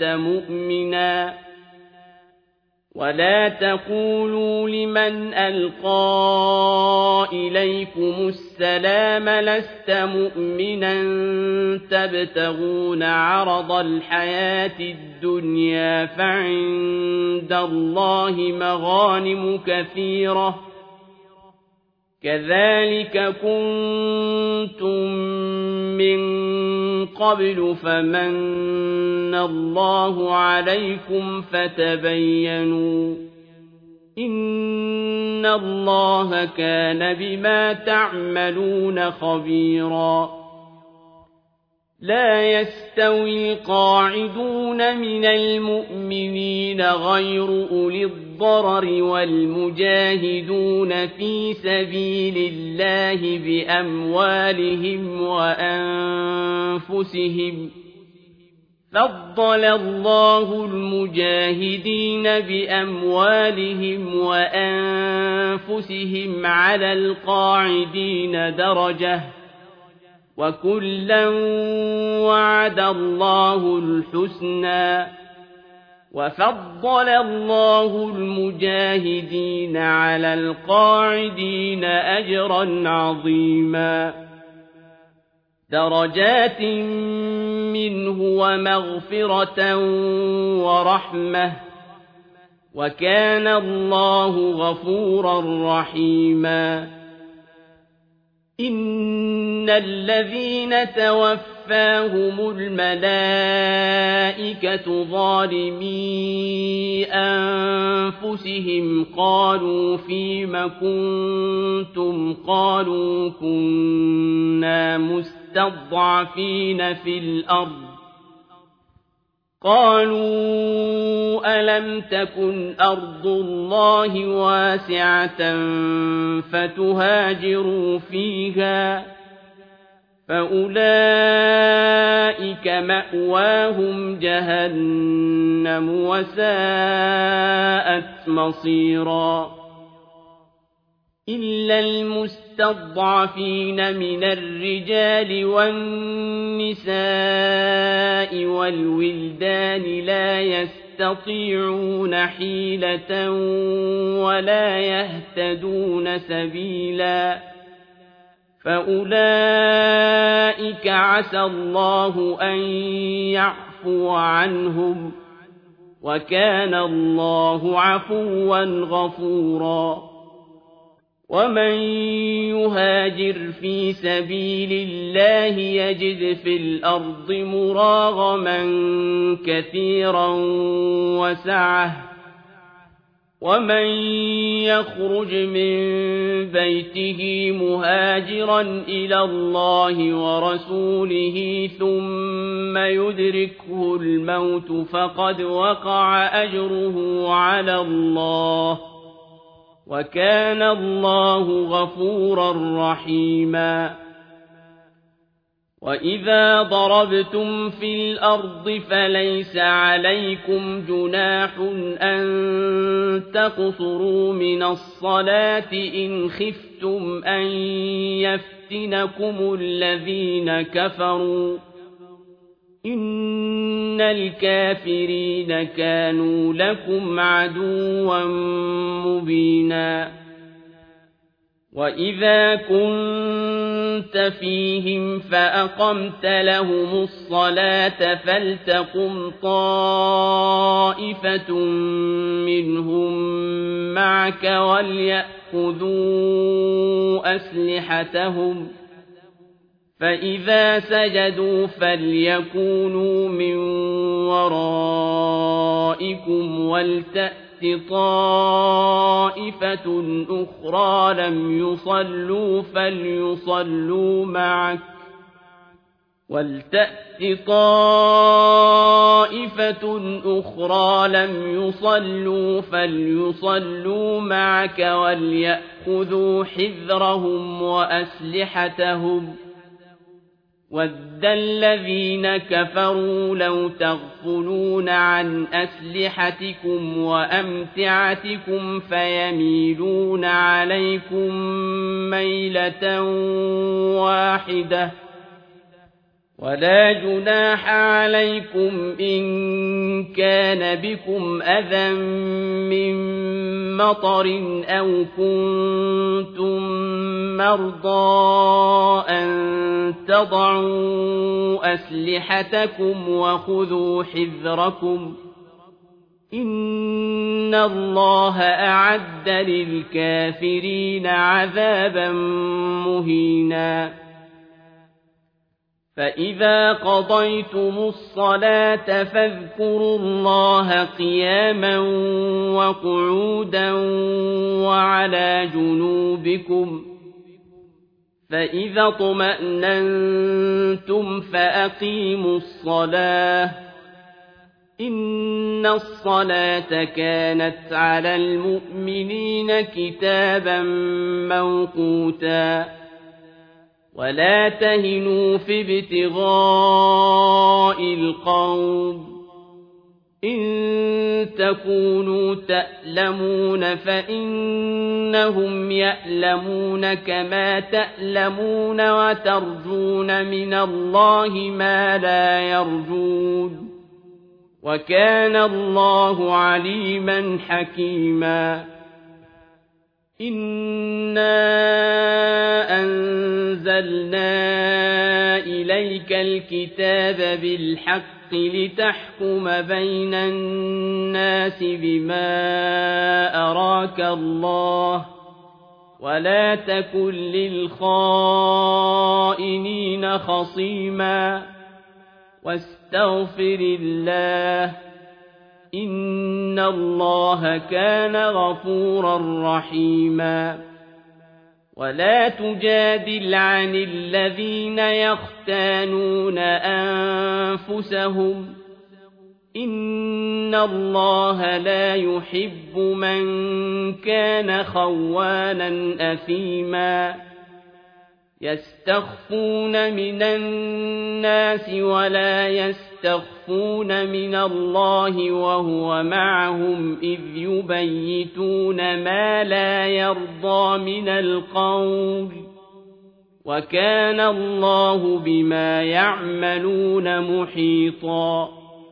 لست مؤمنا تبتغون عرض الحياة الدنيا فعند الله مغانم كثيرة كذلك كنتم من قبل فمن الله عليكم فتبينوا إن الله كان بما تعملون خبيرا لا يستوي القاعدون من المؤمنين غير أولي الضرر والمجاهدون في سبيل الله بأموالهم وأنفسهم فضل الله المجاهدين بأموالهم وأنفسهم على القاعدين درجة وكلا وعد الله الحسنى وفضل الله المجاهدين على القاعدين أجرا عظيما درجات منه ومغفرة ورحمة وكان الله غفورا رحيما إن الذين توفاهم الملائكة ظالمي أنفسهم قالوا فيم كنتم قالوا كنا مستضعفين في الأرض قالوا ألم تكن أرض الله واسعة فتهاجروا فيها فأولئك مأواهم جهنم وساءت مصيرا إلا المستضعفين من الرجال والنساء والولدان لا يستطيعون حيلة ولا يهتدون سبيلا فأولئك عسى الله أن يعفو عنهم وكان الله عفوا غفورا ومن يهاجر في سبيل الله يجد في الأرض مراغما كثيرا وسعة ومن يخرج من بيته مهاجرا إلى الله ورسوله ثم يدركه الموت فقد وقع أجره على الله وكان الله غفورا رحيما وإذا ضربتم في الأرض فليس عليكم جناح أن تقصروا من الصلاة إن خفتم أن يفتنكم الذين كفروا إن الكافرين كانوا لكم عدوا مبينا وإذا كنت فيهم فأقمت لهم الصلاة فلتقم طائفة منهم معك وليأخذوا أسلحتهم فإذا سجدوا فليكونوا من ورائكم ولتأت طائفة أخرى لم يصلوا فليصلوا معك وليأخذوا حذرهم وأسلحتهم وَدَّ الَّذِينَ كَفَرُوا لَوْ تَغْفُلُونَ عَنْ أَسْلِحَتِكُمْ وَأَمْتِعَتِكُمْ فَيَمِيلُونَ عَلَيْكُمْ مَيْلَةً وَاحِدَةً وَلَا جُنَاحَ عَلَيْكُمْ إِن كَانَ بِكُمْ أَذًى مِّن مَّطَرٍ أَوْ كُنتُم مَّرْضَىٰ أَن تَضَعُوا أَسْلِحَتَكُمْ وَخُذُوا حِذْرَكُمْ ۗ إِنَّ اللَّهَ أَعَدَّ لِلْكَافِرِينَ عَذَابًا مُّهِينًا فَإِذَا قَضَيْتُمُ الصَّلَاةَ فاذكروا اللَّهَ قِيَامًا وَقُعُودًا وَعَلَىٰ جُنُوبِكُمْ ۚ فَإِذَا اطْمَأْنَنتُمْ فَأَقِيمُوا الصَّلَاةَ ۚ إِنَّ الصَّلَاةَ كَانَتْ عَلَى الْمُؤْمِنِينَ كِتَابًا مَّوْقُوتًا وَلَا تَهِنُوا فِي ابْتِغَاءِ الْقَوْمِ إِن تَكُونُوا تَأْلَمُونَ فَإِنَّهُمْ يَأْلَمُونَ كَمَا تَأْلَمُونَ وَتَرْجُونَ مِنَ اللَّهِ مَا لَا يَرْجُونَ وَكَانَ اللَّهُ عَلِيمًا حَكِيمًا إِنَّا أَنزَلْنَا إِلَيْكَ الْكِتَابَ بِالْحَقِّ لِتَحْكُمَ بَيْنَ النَّاسِ بِمَا أَرَاكَ اللَّهُ وَلَا تَكُن لِّلْخَائِنِينَ خَصِيمًا وَاسْتَغْفِرِ اللَّهَ ۖ إِنَّ اللَّهَ كَانَ غَفُورًا رَّحِيمًا وَلَا تُجَادِلْ عَنِ الَّذِينَ يَخْتَانُونَ أَنفُسَهُمْ ۚ إِنَّ اللَّهَ لَا يُحِبُّ مَن كَانَ خَوَّانًا أَثِيمًا يَسْتَخْفُونَ مِنَ النَّاسِ وَلَا يَسْتَخْفُونَ مِنَ اللَّهِ وَهُوَ مَعَهُمْ إِذْ يُبَيِّتُونَ مَا لَا يَرْضَىٰ مِنَ الْقَوْلِ ۚ وَكَانَ اللَّهُ بِمَا يَعْمَلُونَ مُحِيطًا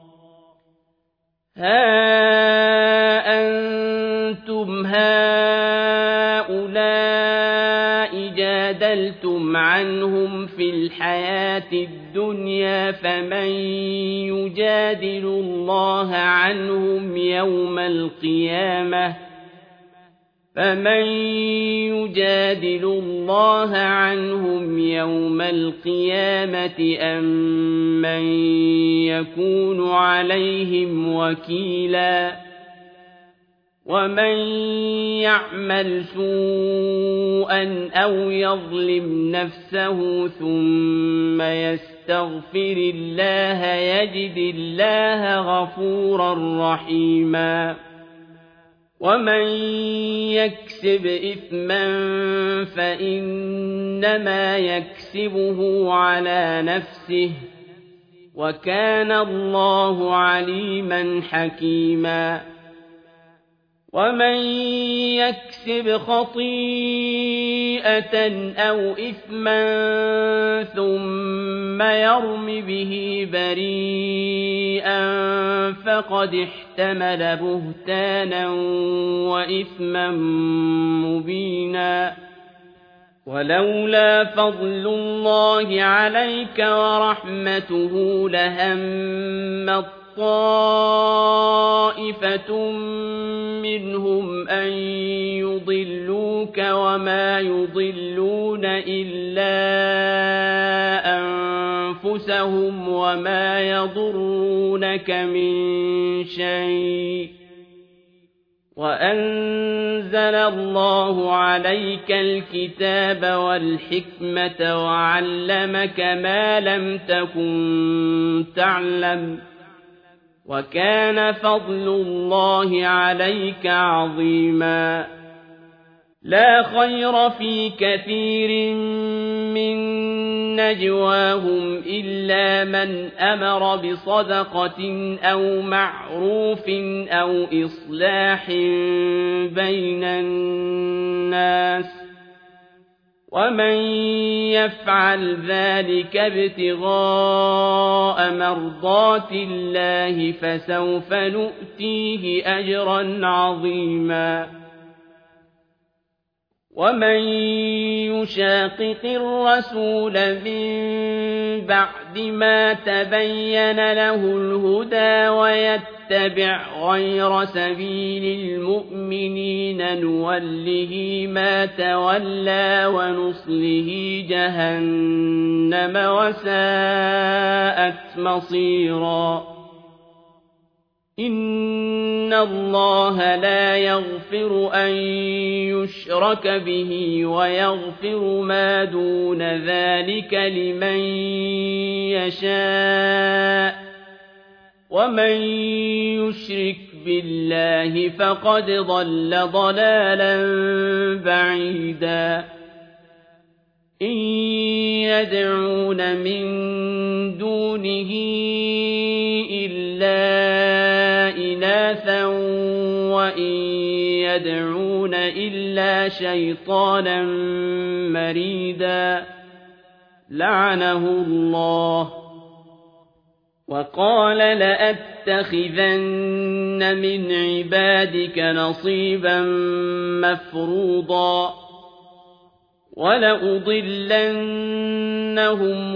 هَا أَنتُمْ هَٰؤُلَاءِ جَادَلْتُمْ عَنْهُمْ فِي الْحَيَاةِ الدُّنْيَا فَمَن يُجَادِلُ اللَّهَ عَنْهُمْ يَوْمَ الْقِيَامَةِ أَم مَّن يَكُونُ عَلَيْهِمْ وَكِيلًا وَمَن يَعْمَلْ سُوءًا أَوْ يَظْلِمْ نَفْسَهُ ثُمَّ يَسْتَغْفِرِ اللَّهَ يَجِدِ اللَّهَ غَفُورًا رَّحِيمًا وَمَن يَكْسِبْ إِثْمًا فَإِنَّمَا يَكْسِبُهُ عَلَىٰ نَفْسِهِ ۚ وَكَانَ اللَّهُ عَلِيمًا حَكِيمًا وَمَن يَكْسِبْ خَطِيئَةً أَوْ إِثْمًا ثُمَّ يَرْمِ بِهِ بَرِيئًا فَقَدِ احْتَمَلَ بُهْتَانًا وَإِثْمًا مُّبِينًا وَلَوْلَا فَضْلُ اللَّهِ عَلَيْكَ وَرَحْمَتُهُ لَهَمَّت طَّائِفَةٌ مِّنْهُمْ أَن يُضِلُّوكَ وَمَا يُضِلُّونَ إِلَّا أَنفُسَهُمْ وَمَا يَضُرُّونَكَ مِن شَيْءٍ ۚ وَأَنزَلَ اللَّهُ عَلَيْكَ الْكِتَابَ وَالْحِكْمَةَ وَعَلَّمَكَ مَا لَمْ تَكُن تَعْلَمُ ۚ وَكَانَ فَضْلُ اللَّهِ عَلَيْكَ عَظِيمًا لَا خَيْرَ فِي كَثِيرٍ مِّن نجواهم إلا من أمر بصدقة أو معروف أو إصلاح بين الناس ومن يفعل ذلك ابتغاء مرضات الله فسوف نؤتيه أجرا عظيما ومن يشاقق الرسول من بعد ما تبين له الهدى ويتبع غير سبيل المؤمنين نوله ما تولى ونصله جهنم وساءت مصيرا إن الله لا يغفر أن يشرك به ويغفر ما دون ذلك لمن يشاء ومن يشرك بالله فقد ضل ضلالا بعيدا إن يدعون من دونه إلا إناثا وإن يدعون إلا شيطانا مريدا لعنه الله وقال لأتخذن من عبادك نصيبا مفروضا ولأضلنهم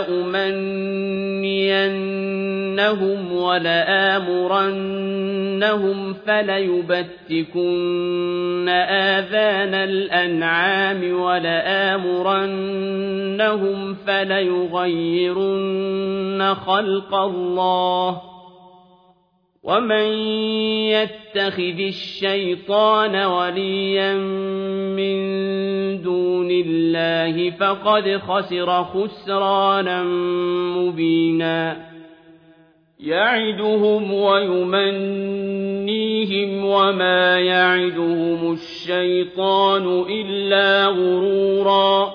ولأمنينهم ولآمرنهم فليبتكن آذان الأنعام ولآمرنهم فليغيرن خلق الله ومن يتخذ الشيطان وليا من دون الله فقد خسر خسرانا مبينا يعدهم ويمنيهم وما يعدهم الشيطان إلا غرورا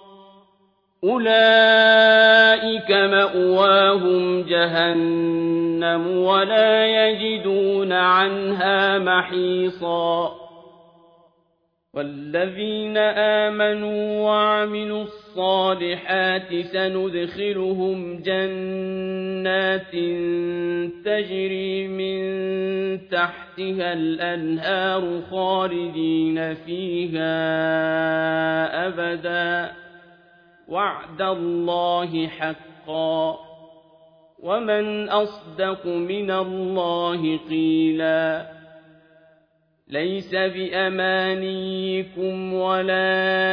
أولئك مأواهم جهنم ولا يجدون عنها محيصا والذين آمنوا وعملوا الصالحات سندخلهم جنات تجري من تحتها الأنهار خالدين فيها أبدا وعد الله حقا ومن أصدق من الله قيلا ليس بأمانيكم ولا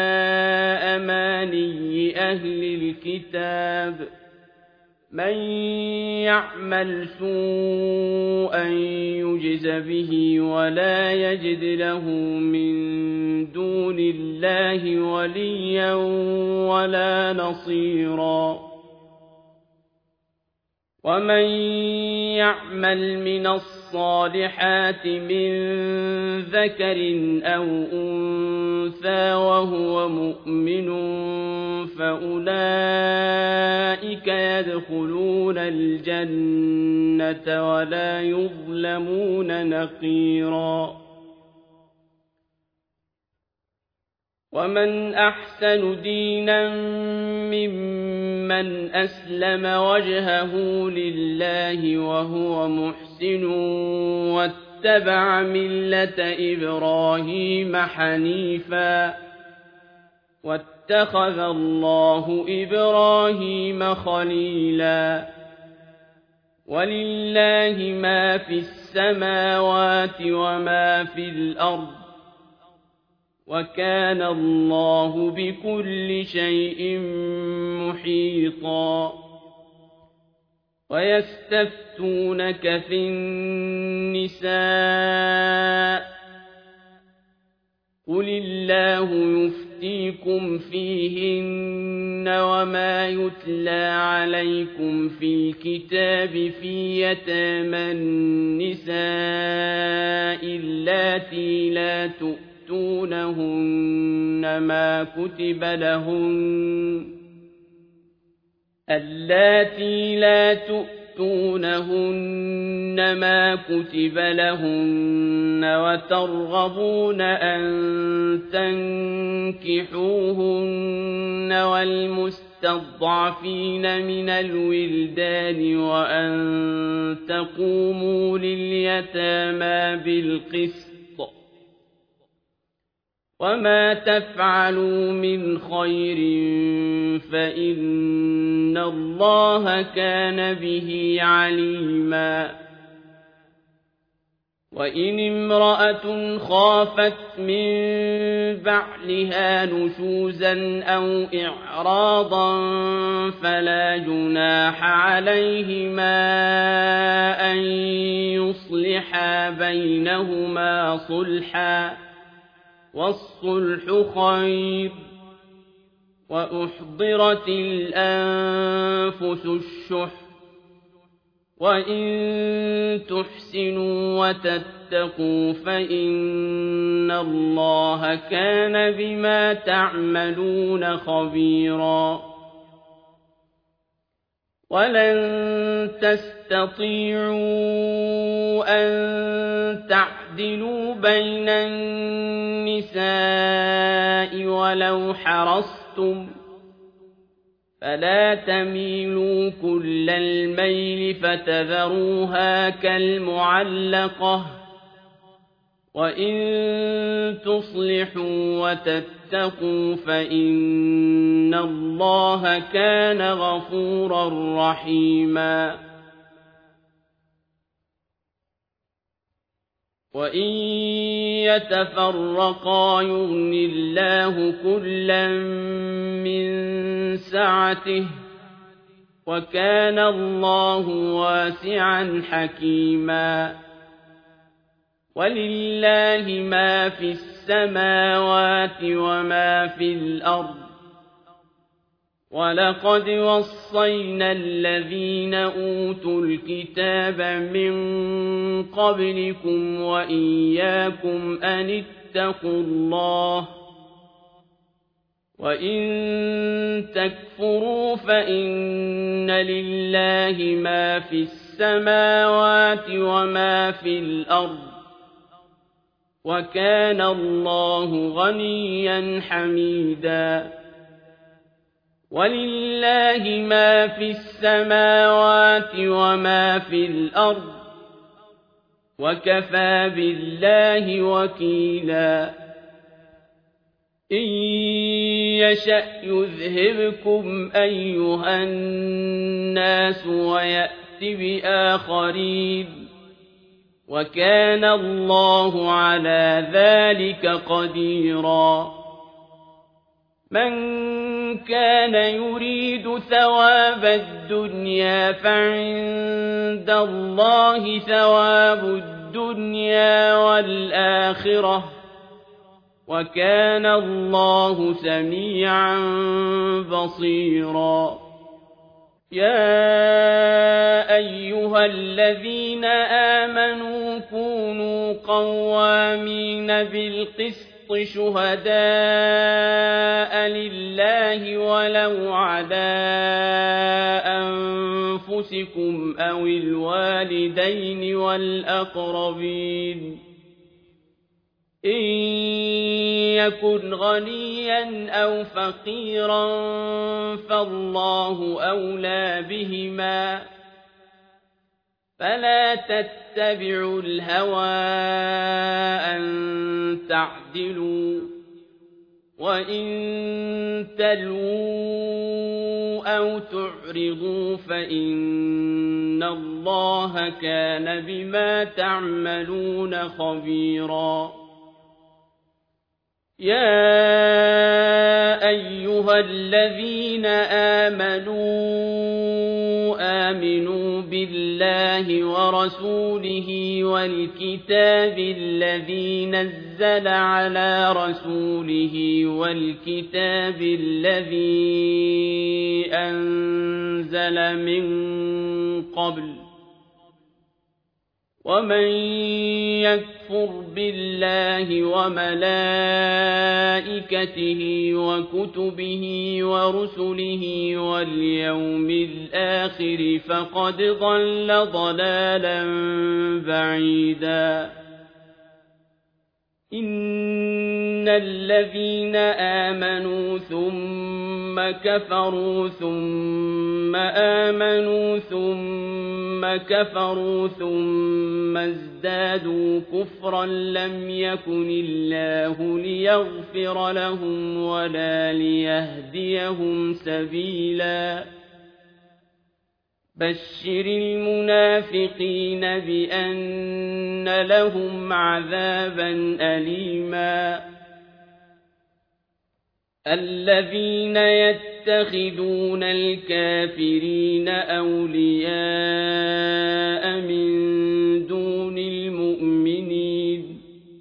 أماني أهل الكتاب من يعمل سوءا يجز به ولا يجد له من دون الله وليا ولا نصيرا ومن يعمل من الصالحات من ذكر أو أنثى وهو مؤمن فأولئك يدخلون الجنة ولا يظلمون نقيرا ومن أحسن دينا ممن أسلم وجهه لله وهو محسن واتبع ملة إبراهيم حنيفا واتخذ الله إبراهيم خليلا ولله ما في السماوات وما في الأرض وكان الله بكل شيء محيطا ويستفتونك في النساء قل الله يفتيكم فيهن وما يتلى عليكم في الكتاب في يتامى النساء اللاتي لا تؤتونهن ما كتب لهن اللاتي لا تؤتونهن ما كتب لهن وترغبون أن تنكحوهن والمستضعفين من الولدان وأن تقوموا لليتامى بالقسط وما تفعلوا من خير فإن الله كان به عليما وإن امرأة خافت من بعلها نشوزا أو إعراضا فلا جناح عليهما أن يصلحا بينهما صلحا والصلح خير وأحضرت الأنفس الشح وإن تحسنوا وتتقوا فإن الله كان بما تعملون خبيرا ولن تستطيعوا أن تعدلوا بين النساء ولو حرصتم فلا تميلوا كل الميل فتذروها كالمعلقة وإن تصلحوا وتتقوا فإن الله كان غفورا رحيما وإن يتفرقا يغن الله كلا من سعته وكان الله واسعا حكيما ولله ما في السماوات وما في الأرض ولقد وصينا الذين أوتوا الكتاب من قبلكم وإياكم أن اتقوا الله وإن تكفروا فإن لله ما في السماوات وما في الأرض وكان الله غنيا حميدا ولله ما في السماوات وما في الأرض وكفى بالله وكيلا إن يشأ يذهبكم أيها الناس ويأت بآخرين وكان الله على ذلك قديرا من كان يريد ثواب الدنيا فعند الله ثواب الدنيا والآخرة وكان الله سميعا بصيرا يا أيها الذين آمنوا كونوا قوامين بالقسط شهداء لله ولو على أنفسكم أو الوالدين والأقربين إن يكن غنيا أو فقيرا فالله أولى بهما فلا تتبعوا الهوى أن تعدلوا وإن تلووا أو تعرضوا فإن الله كان بما تعملون خبيرا يا أيها الذين آمنوا بالله ورسوله والكتاب الذي نزل على رسوله والكتاب الذي أنزل من قبل ومن يكفر يكفر بالله وملائكته وكتبه ورسله واليوم الآخر فقد ضل ضلالا بعيدا إن الذين آمنوا ثم كفروا ثم آمنوا ثم كفروا ثم ازدادوا كفرا لم يكن الله ليغفر لهم ولا ليهديهم سبيلا بشر المنافقين بأن لهم عذابا أليما الذين يتخذون الكافرين أولياء من دون المؤمنين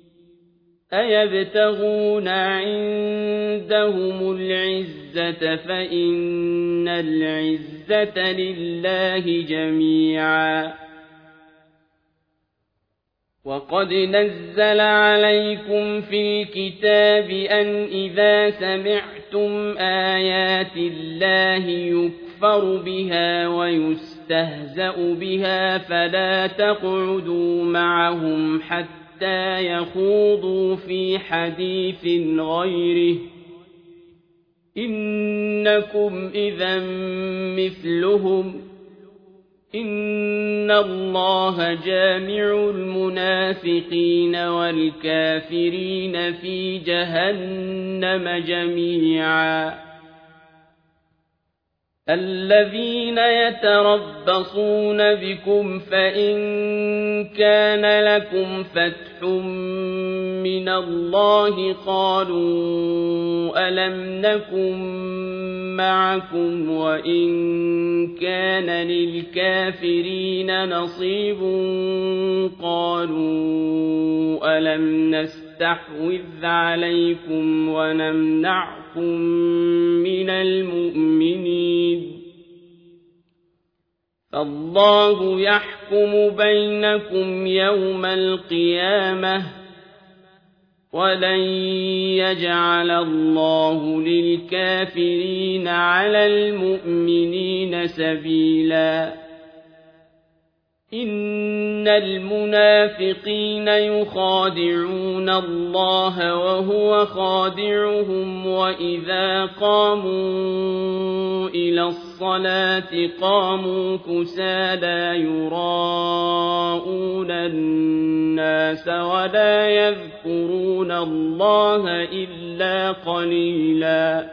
أيبتغون عندهم العزة فإن العزة لله جميعا وقد نزل عليكم في الكتاب أن إذا سمعتم آيات الله يكفر بها ويستهزأ بها فلا تقعدوا معهم حتى يخوضوا في حديث غيره إنكم إذا مثلهم إن الله جامع المنافقين والكافرين في جهنم جميعا الذين يتربصون بكم فإن كان لكم فتح من الله قالوا ألم نكن معكم وإن كان للكافرين نصيب قالوا ألم نستحوذ عليكم ونمنعكم من المؤمنين فالله يحكم بينكم يوم القيامة ولن يجعل الله للكافرين على المؤمنين سبيلا إن المنافقين يخادعون الله وهو خادعهم وإذا قاموا إلى الصلاة قاموا كسالى يراءون الناس ولا يذكرون الله إلا قليلا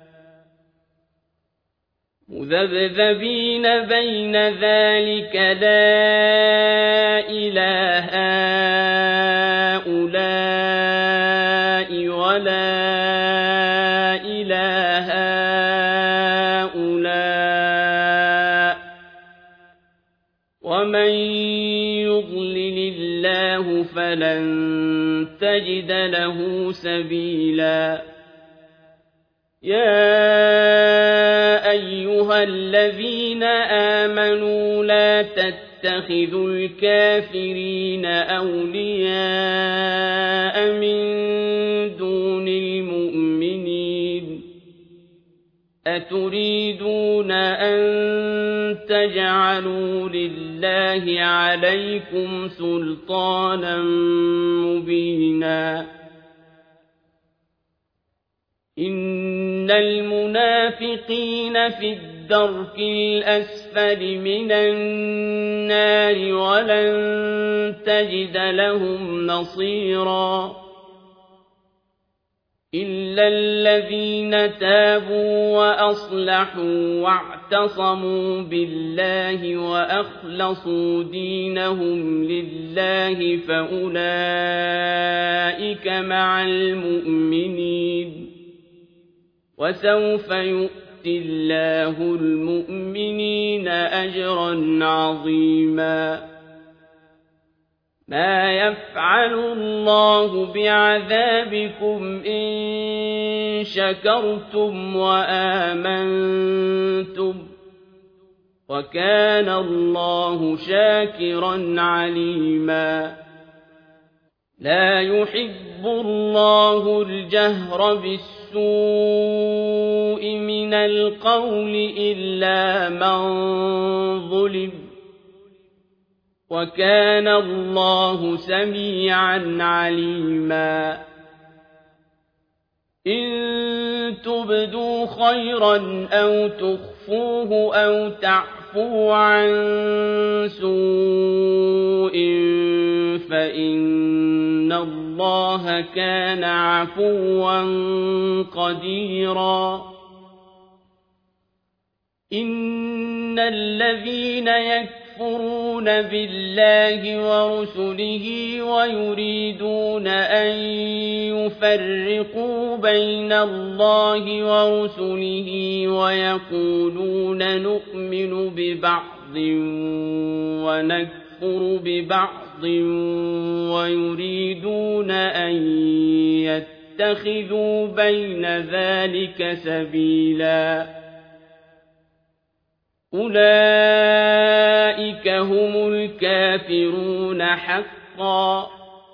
مذبذبين بين ذلك لا إله هؤلاء ولا إله هؤلاء ومن يضلل الله فلن تجد له سبيلا يا أيها الذين آمنوا لا تتخذوا الكافرين أولياء من دون المؤمنين أتريدون أن تجعلوا لله عليكم سلطانا مبينا إن المنافقين في الدرك الأسفل من النار ولن تجد لهم نصيرا إلا الذين تابوا وأصلحوا واعتصموا بالله وأخلصوا دينهم لله فأولئك مع المؤمنين وسوف يؤتي الله المؤمنين أجرا عظيما ما يفعل الله بعذابكم إن شكرتم وآمنتم وكان الله شاكرا عليما لا يحب الله الجهر بالسوء من القول إلا من ظلم وكان الله سميعا عليما إن تبدوا خيرا أو تخفوه أو تعفوا عن سوء فإن الله كان عفوا قديرا إن الذين يكفرون بالله ورسله ويريدون أن يفرقوا بين الله ورسله ويقولون نؤمن ببعض ونكفر ببعض ويريدون أن يتخذوا بين ذلك سبيلا أولئك هم الكافرون حقا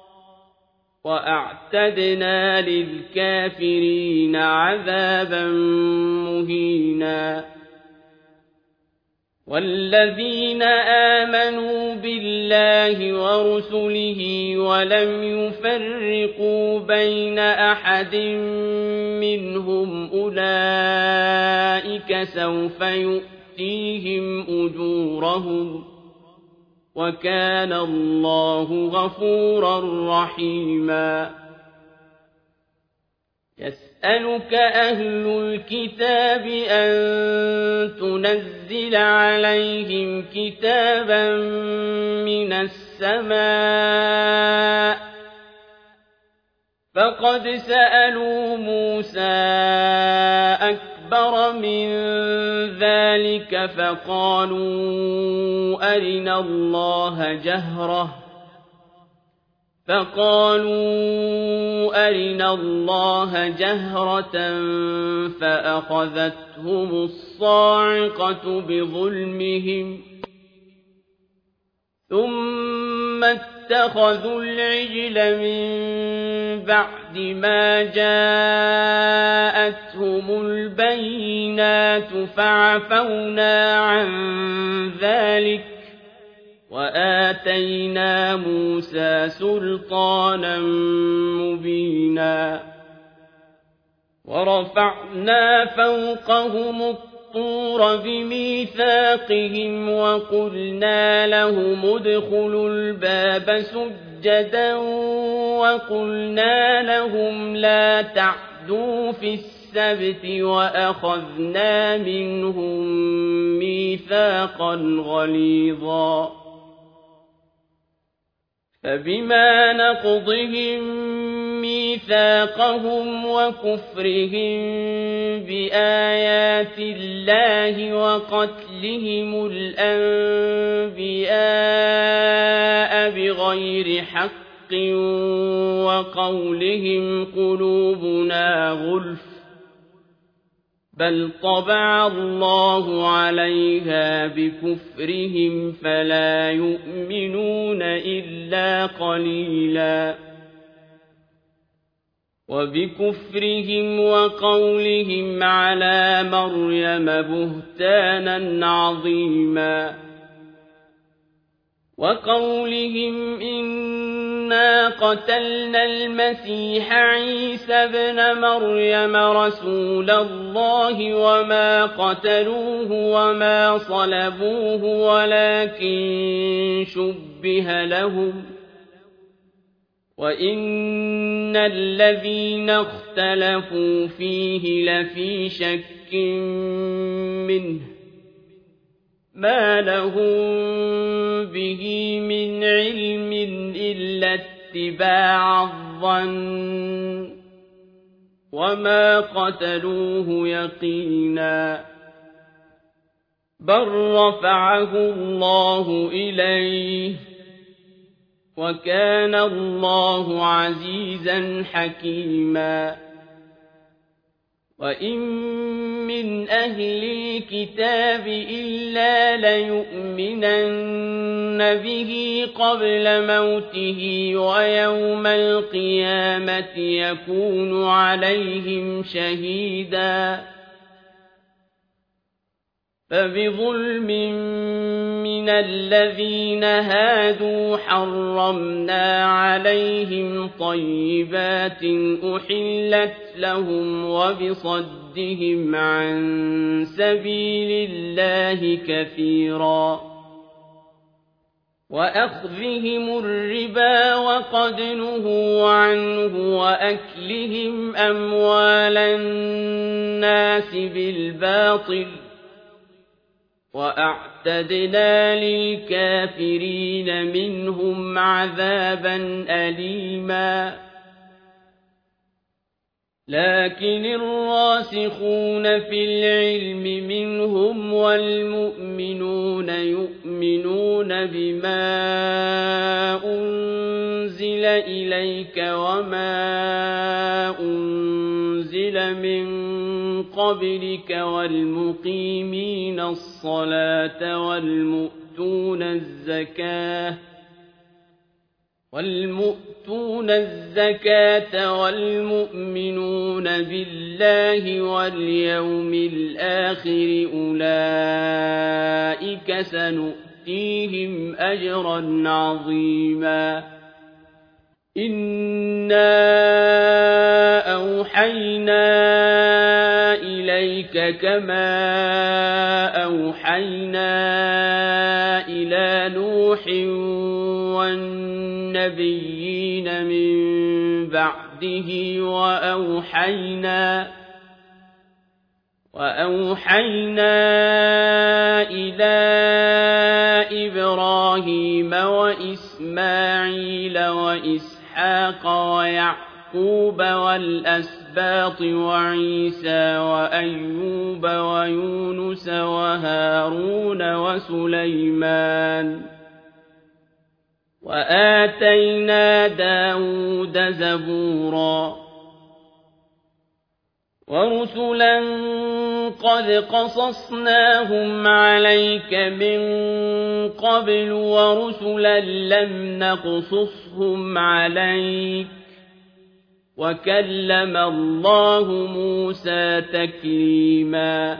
وأعتدنا للكافرين عذابا مهينا والذين آمنوا بالله ورسله ولم يفرقوا بين أحد منهم أولئك سوف يؤتيهم أجورهم وكان الله غفورا رحيما يسألك أهل الكتاب أن تنزل عليهم كتابا من السماء فقد سألوا موسى أكبر من ذلك فقالوا أرنا الله جهرة فأخذتهم الصاعقة بظلمهم ثم اتخذوا العجل من بعد ما جاءتهم البينات فعفونا عن ذلك وآتينا موسى سلطانا مبينا ورفعنا فوقهم الطور بميثاقهم وقلنا لهم ادخلوا الباب سجدا وقلنا لهم لا تعدوا في السبت وأخذنا منهم ميثاقا غليظا فبما نقضهم ميثاقهم وكفرهم بآيات الله وقتلهم الأنبياء بغير حق وقولهم قلوبنا غلف بل طبع الله عليها بكفرهم فلا يؤمنون إلا قليلا وبكفرهم وقولهم على مريم بهتانا عظيما وقولهم إنا قتلنا المسيح عيسى ابن مريم رسول الله وما قتلوه وما صلبوه ولكن شبه لهم وإن الذين اختلفوا فيه لفي شك منه ما لهم به من علم إلا اتباع الظن وما قتلوه يقينا بل رفعه الله إليه وكان الله عزيزا حكيما وإن من أهل الكتاب إلا ليؤمنن به قبل موته ويوم القيامة يكون عليهم شهيدا فبظلم من الذين هادوا حرمنا عليهم طيبات أحلت لهم وبصدهم عن سبيل الله كثيرا وأخذهم الربا وقد نهوا عنه وأكلهم أموال الناس بالباطل وأعتدنا للكافرين منهم عذابا أليما لكن الراسخون في العلم منهم والمؤمنون يؤمنون بما أنزل إليك وما أنزل من قبلك والمقيمين الصلاة والمؤتون الزكاة والمؤمنون بالله واليوم الآخر أولئك سنؤتيهم أجرا عظيما إنا أوحينا إليك كما أوحينا إلى نوح والنبيين من بعده وأوحينا إلى إبراهيم وإسماعيل وإسحاق ويعقوب والأسباط وعيسى وأيوب ويونس وهارون وسليمان وآتينا داود زبورا ورسلا قد قصصناهم عليك من قبل ورسلا لم نقصصهم عليك وكلم الله موسى تكليما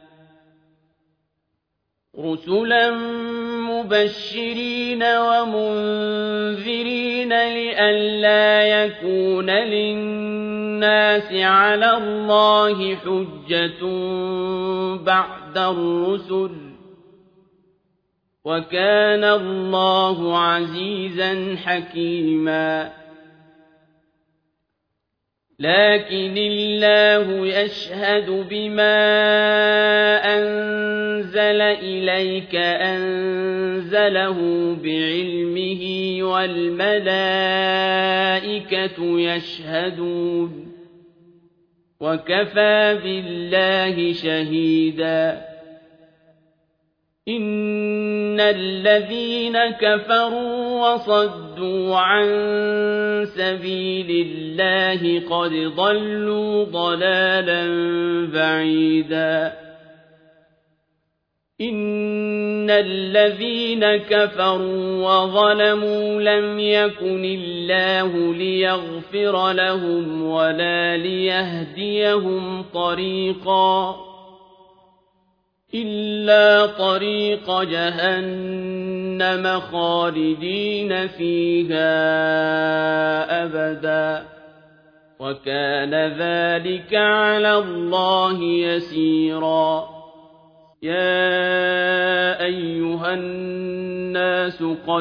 رسلا مبشرين ومنذرين لئلا يكون للناس على الله حجة بعد الرسل وكان الله عزيزا حكيما لكن الله يشهد بما أنزل إليك أنزله بعلمه والملائكة يشهدون وكفى بالله شهيدا إن الذين كفروا وصدوا عن سبيل الله قد ضلوا ضلالا بعيدا إن الذين كفروا وظلموا لم يكن الله ليغفر لهم ولا ليهديهم طريقا إلا طريق جهنم خالدين فيها أبدا وكان ذلك على الله يسيرا يا أيها الناس قد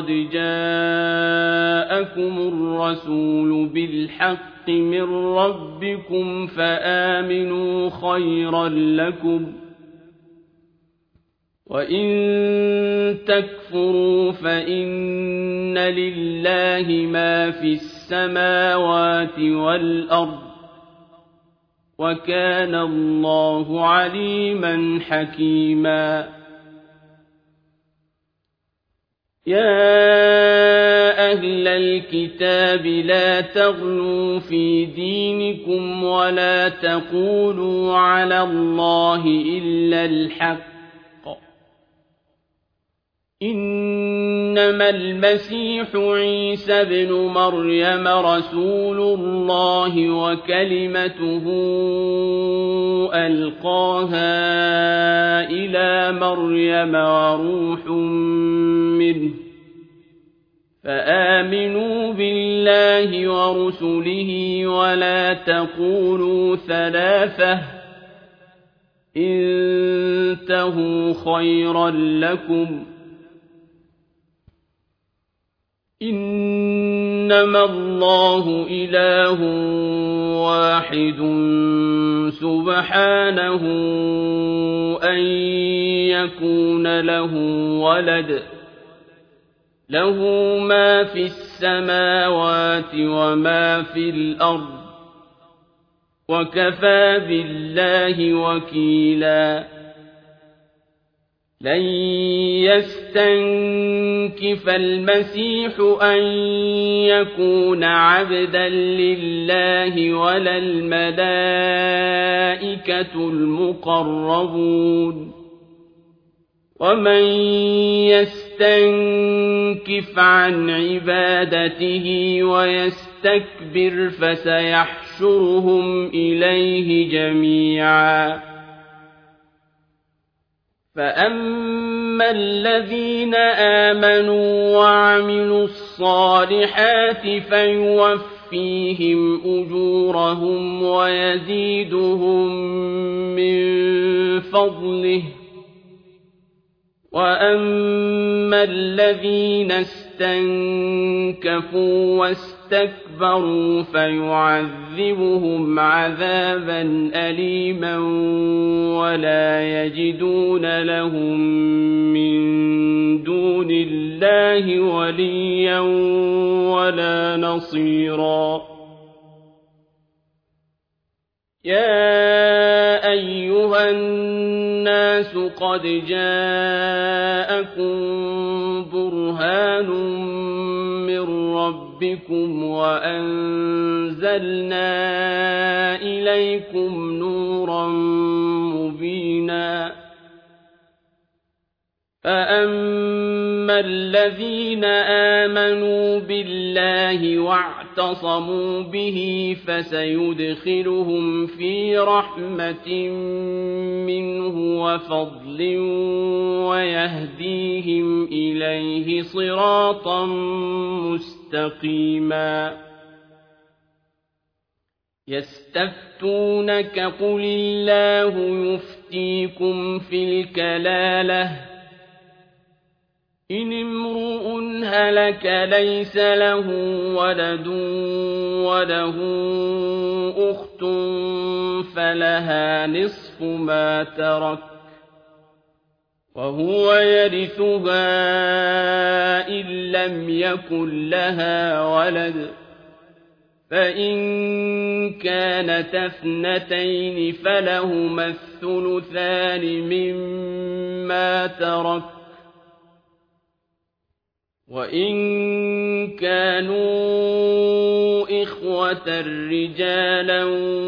جاءكم الرسول بالحق من ربكم فآمنوا خيرا لكم وإن تكفروا فإن لله ما في السماوات والأرض وكان الله عليما حكيما يا أهل الكتاب لا تغلوا في دينكم ولا تقولوا على الله إلا الحق إنما المسيح عيسى ابن مريم رسول الله وكلمته ألقاها إلى مريم وروح منه فآمنوا بالله ورسله ولا تقولوا ثلاثة انتهوا خيرا لكم إنما الله إله واحد سبحانه أن يكون له ولد له ما في السماوات وما في الأرض وكفى بالله وكيلا لن يستنكف المسيح أن يكون عبدا لله ولا الملائكة المقربون ومن يستنكف عن عبادته ويستكبر فسيحشرهم إليه جميعا فأما الذين آمنوا وعملوا الصالحات فيوفيهم أجورهم ويزيدهم من فضله وأما الذين استنكفوا واستكبروا فيعذبهم عذابا أليما ولا يجدون لهم من دون الله وليا ولا نصيرا يا أيها الناس قد جاءكم برهان من ربكم وأنزلنا إليكم نورا مبينا فأما الذين آمنوا بالله واعتصموا به فسيدخلهم في رحمة منه وفضل ويهديهم إليه صراطا مستقيما يستفتونك قل الله يفتيكم في الكلالة إن امرؤ هلك ليس له ولد وله أخت فلها نصف ما ترك وهو يرثها إن لم يكن لها ولد فإن كانت اثنتين فلهما الثلثان مما ترك وإن كانوا إخوة رجالا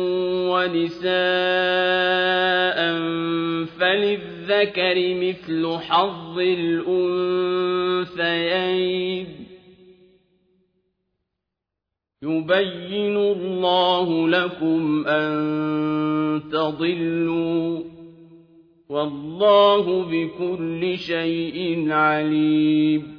ونساء فللذكر مثل حظ الأنثيين يبين الله لكم أن تضلوا والله بكل شيء عليم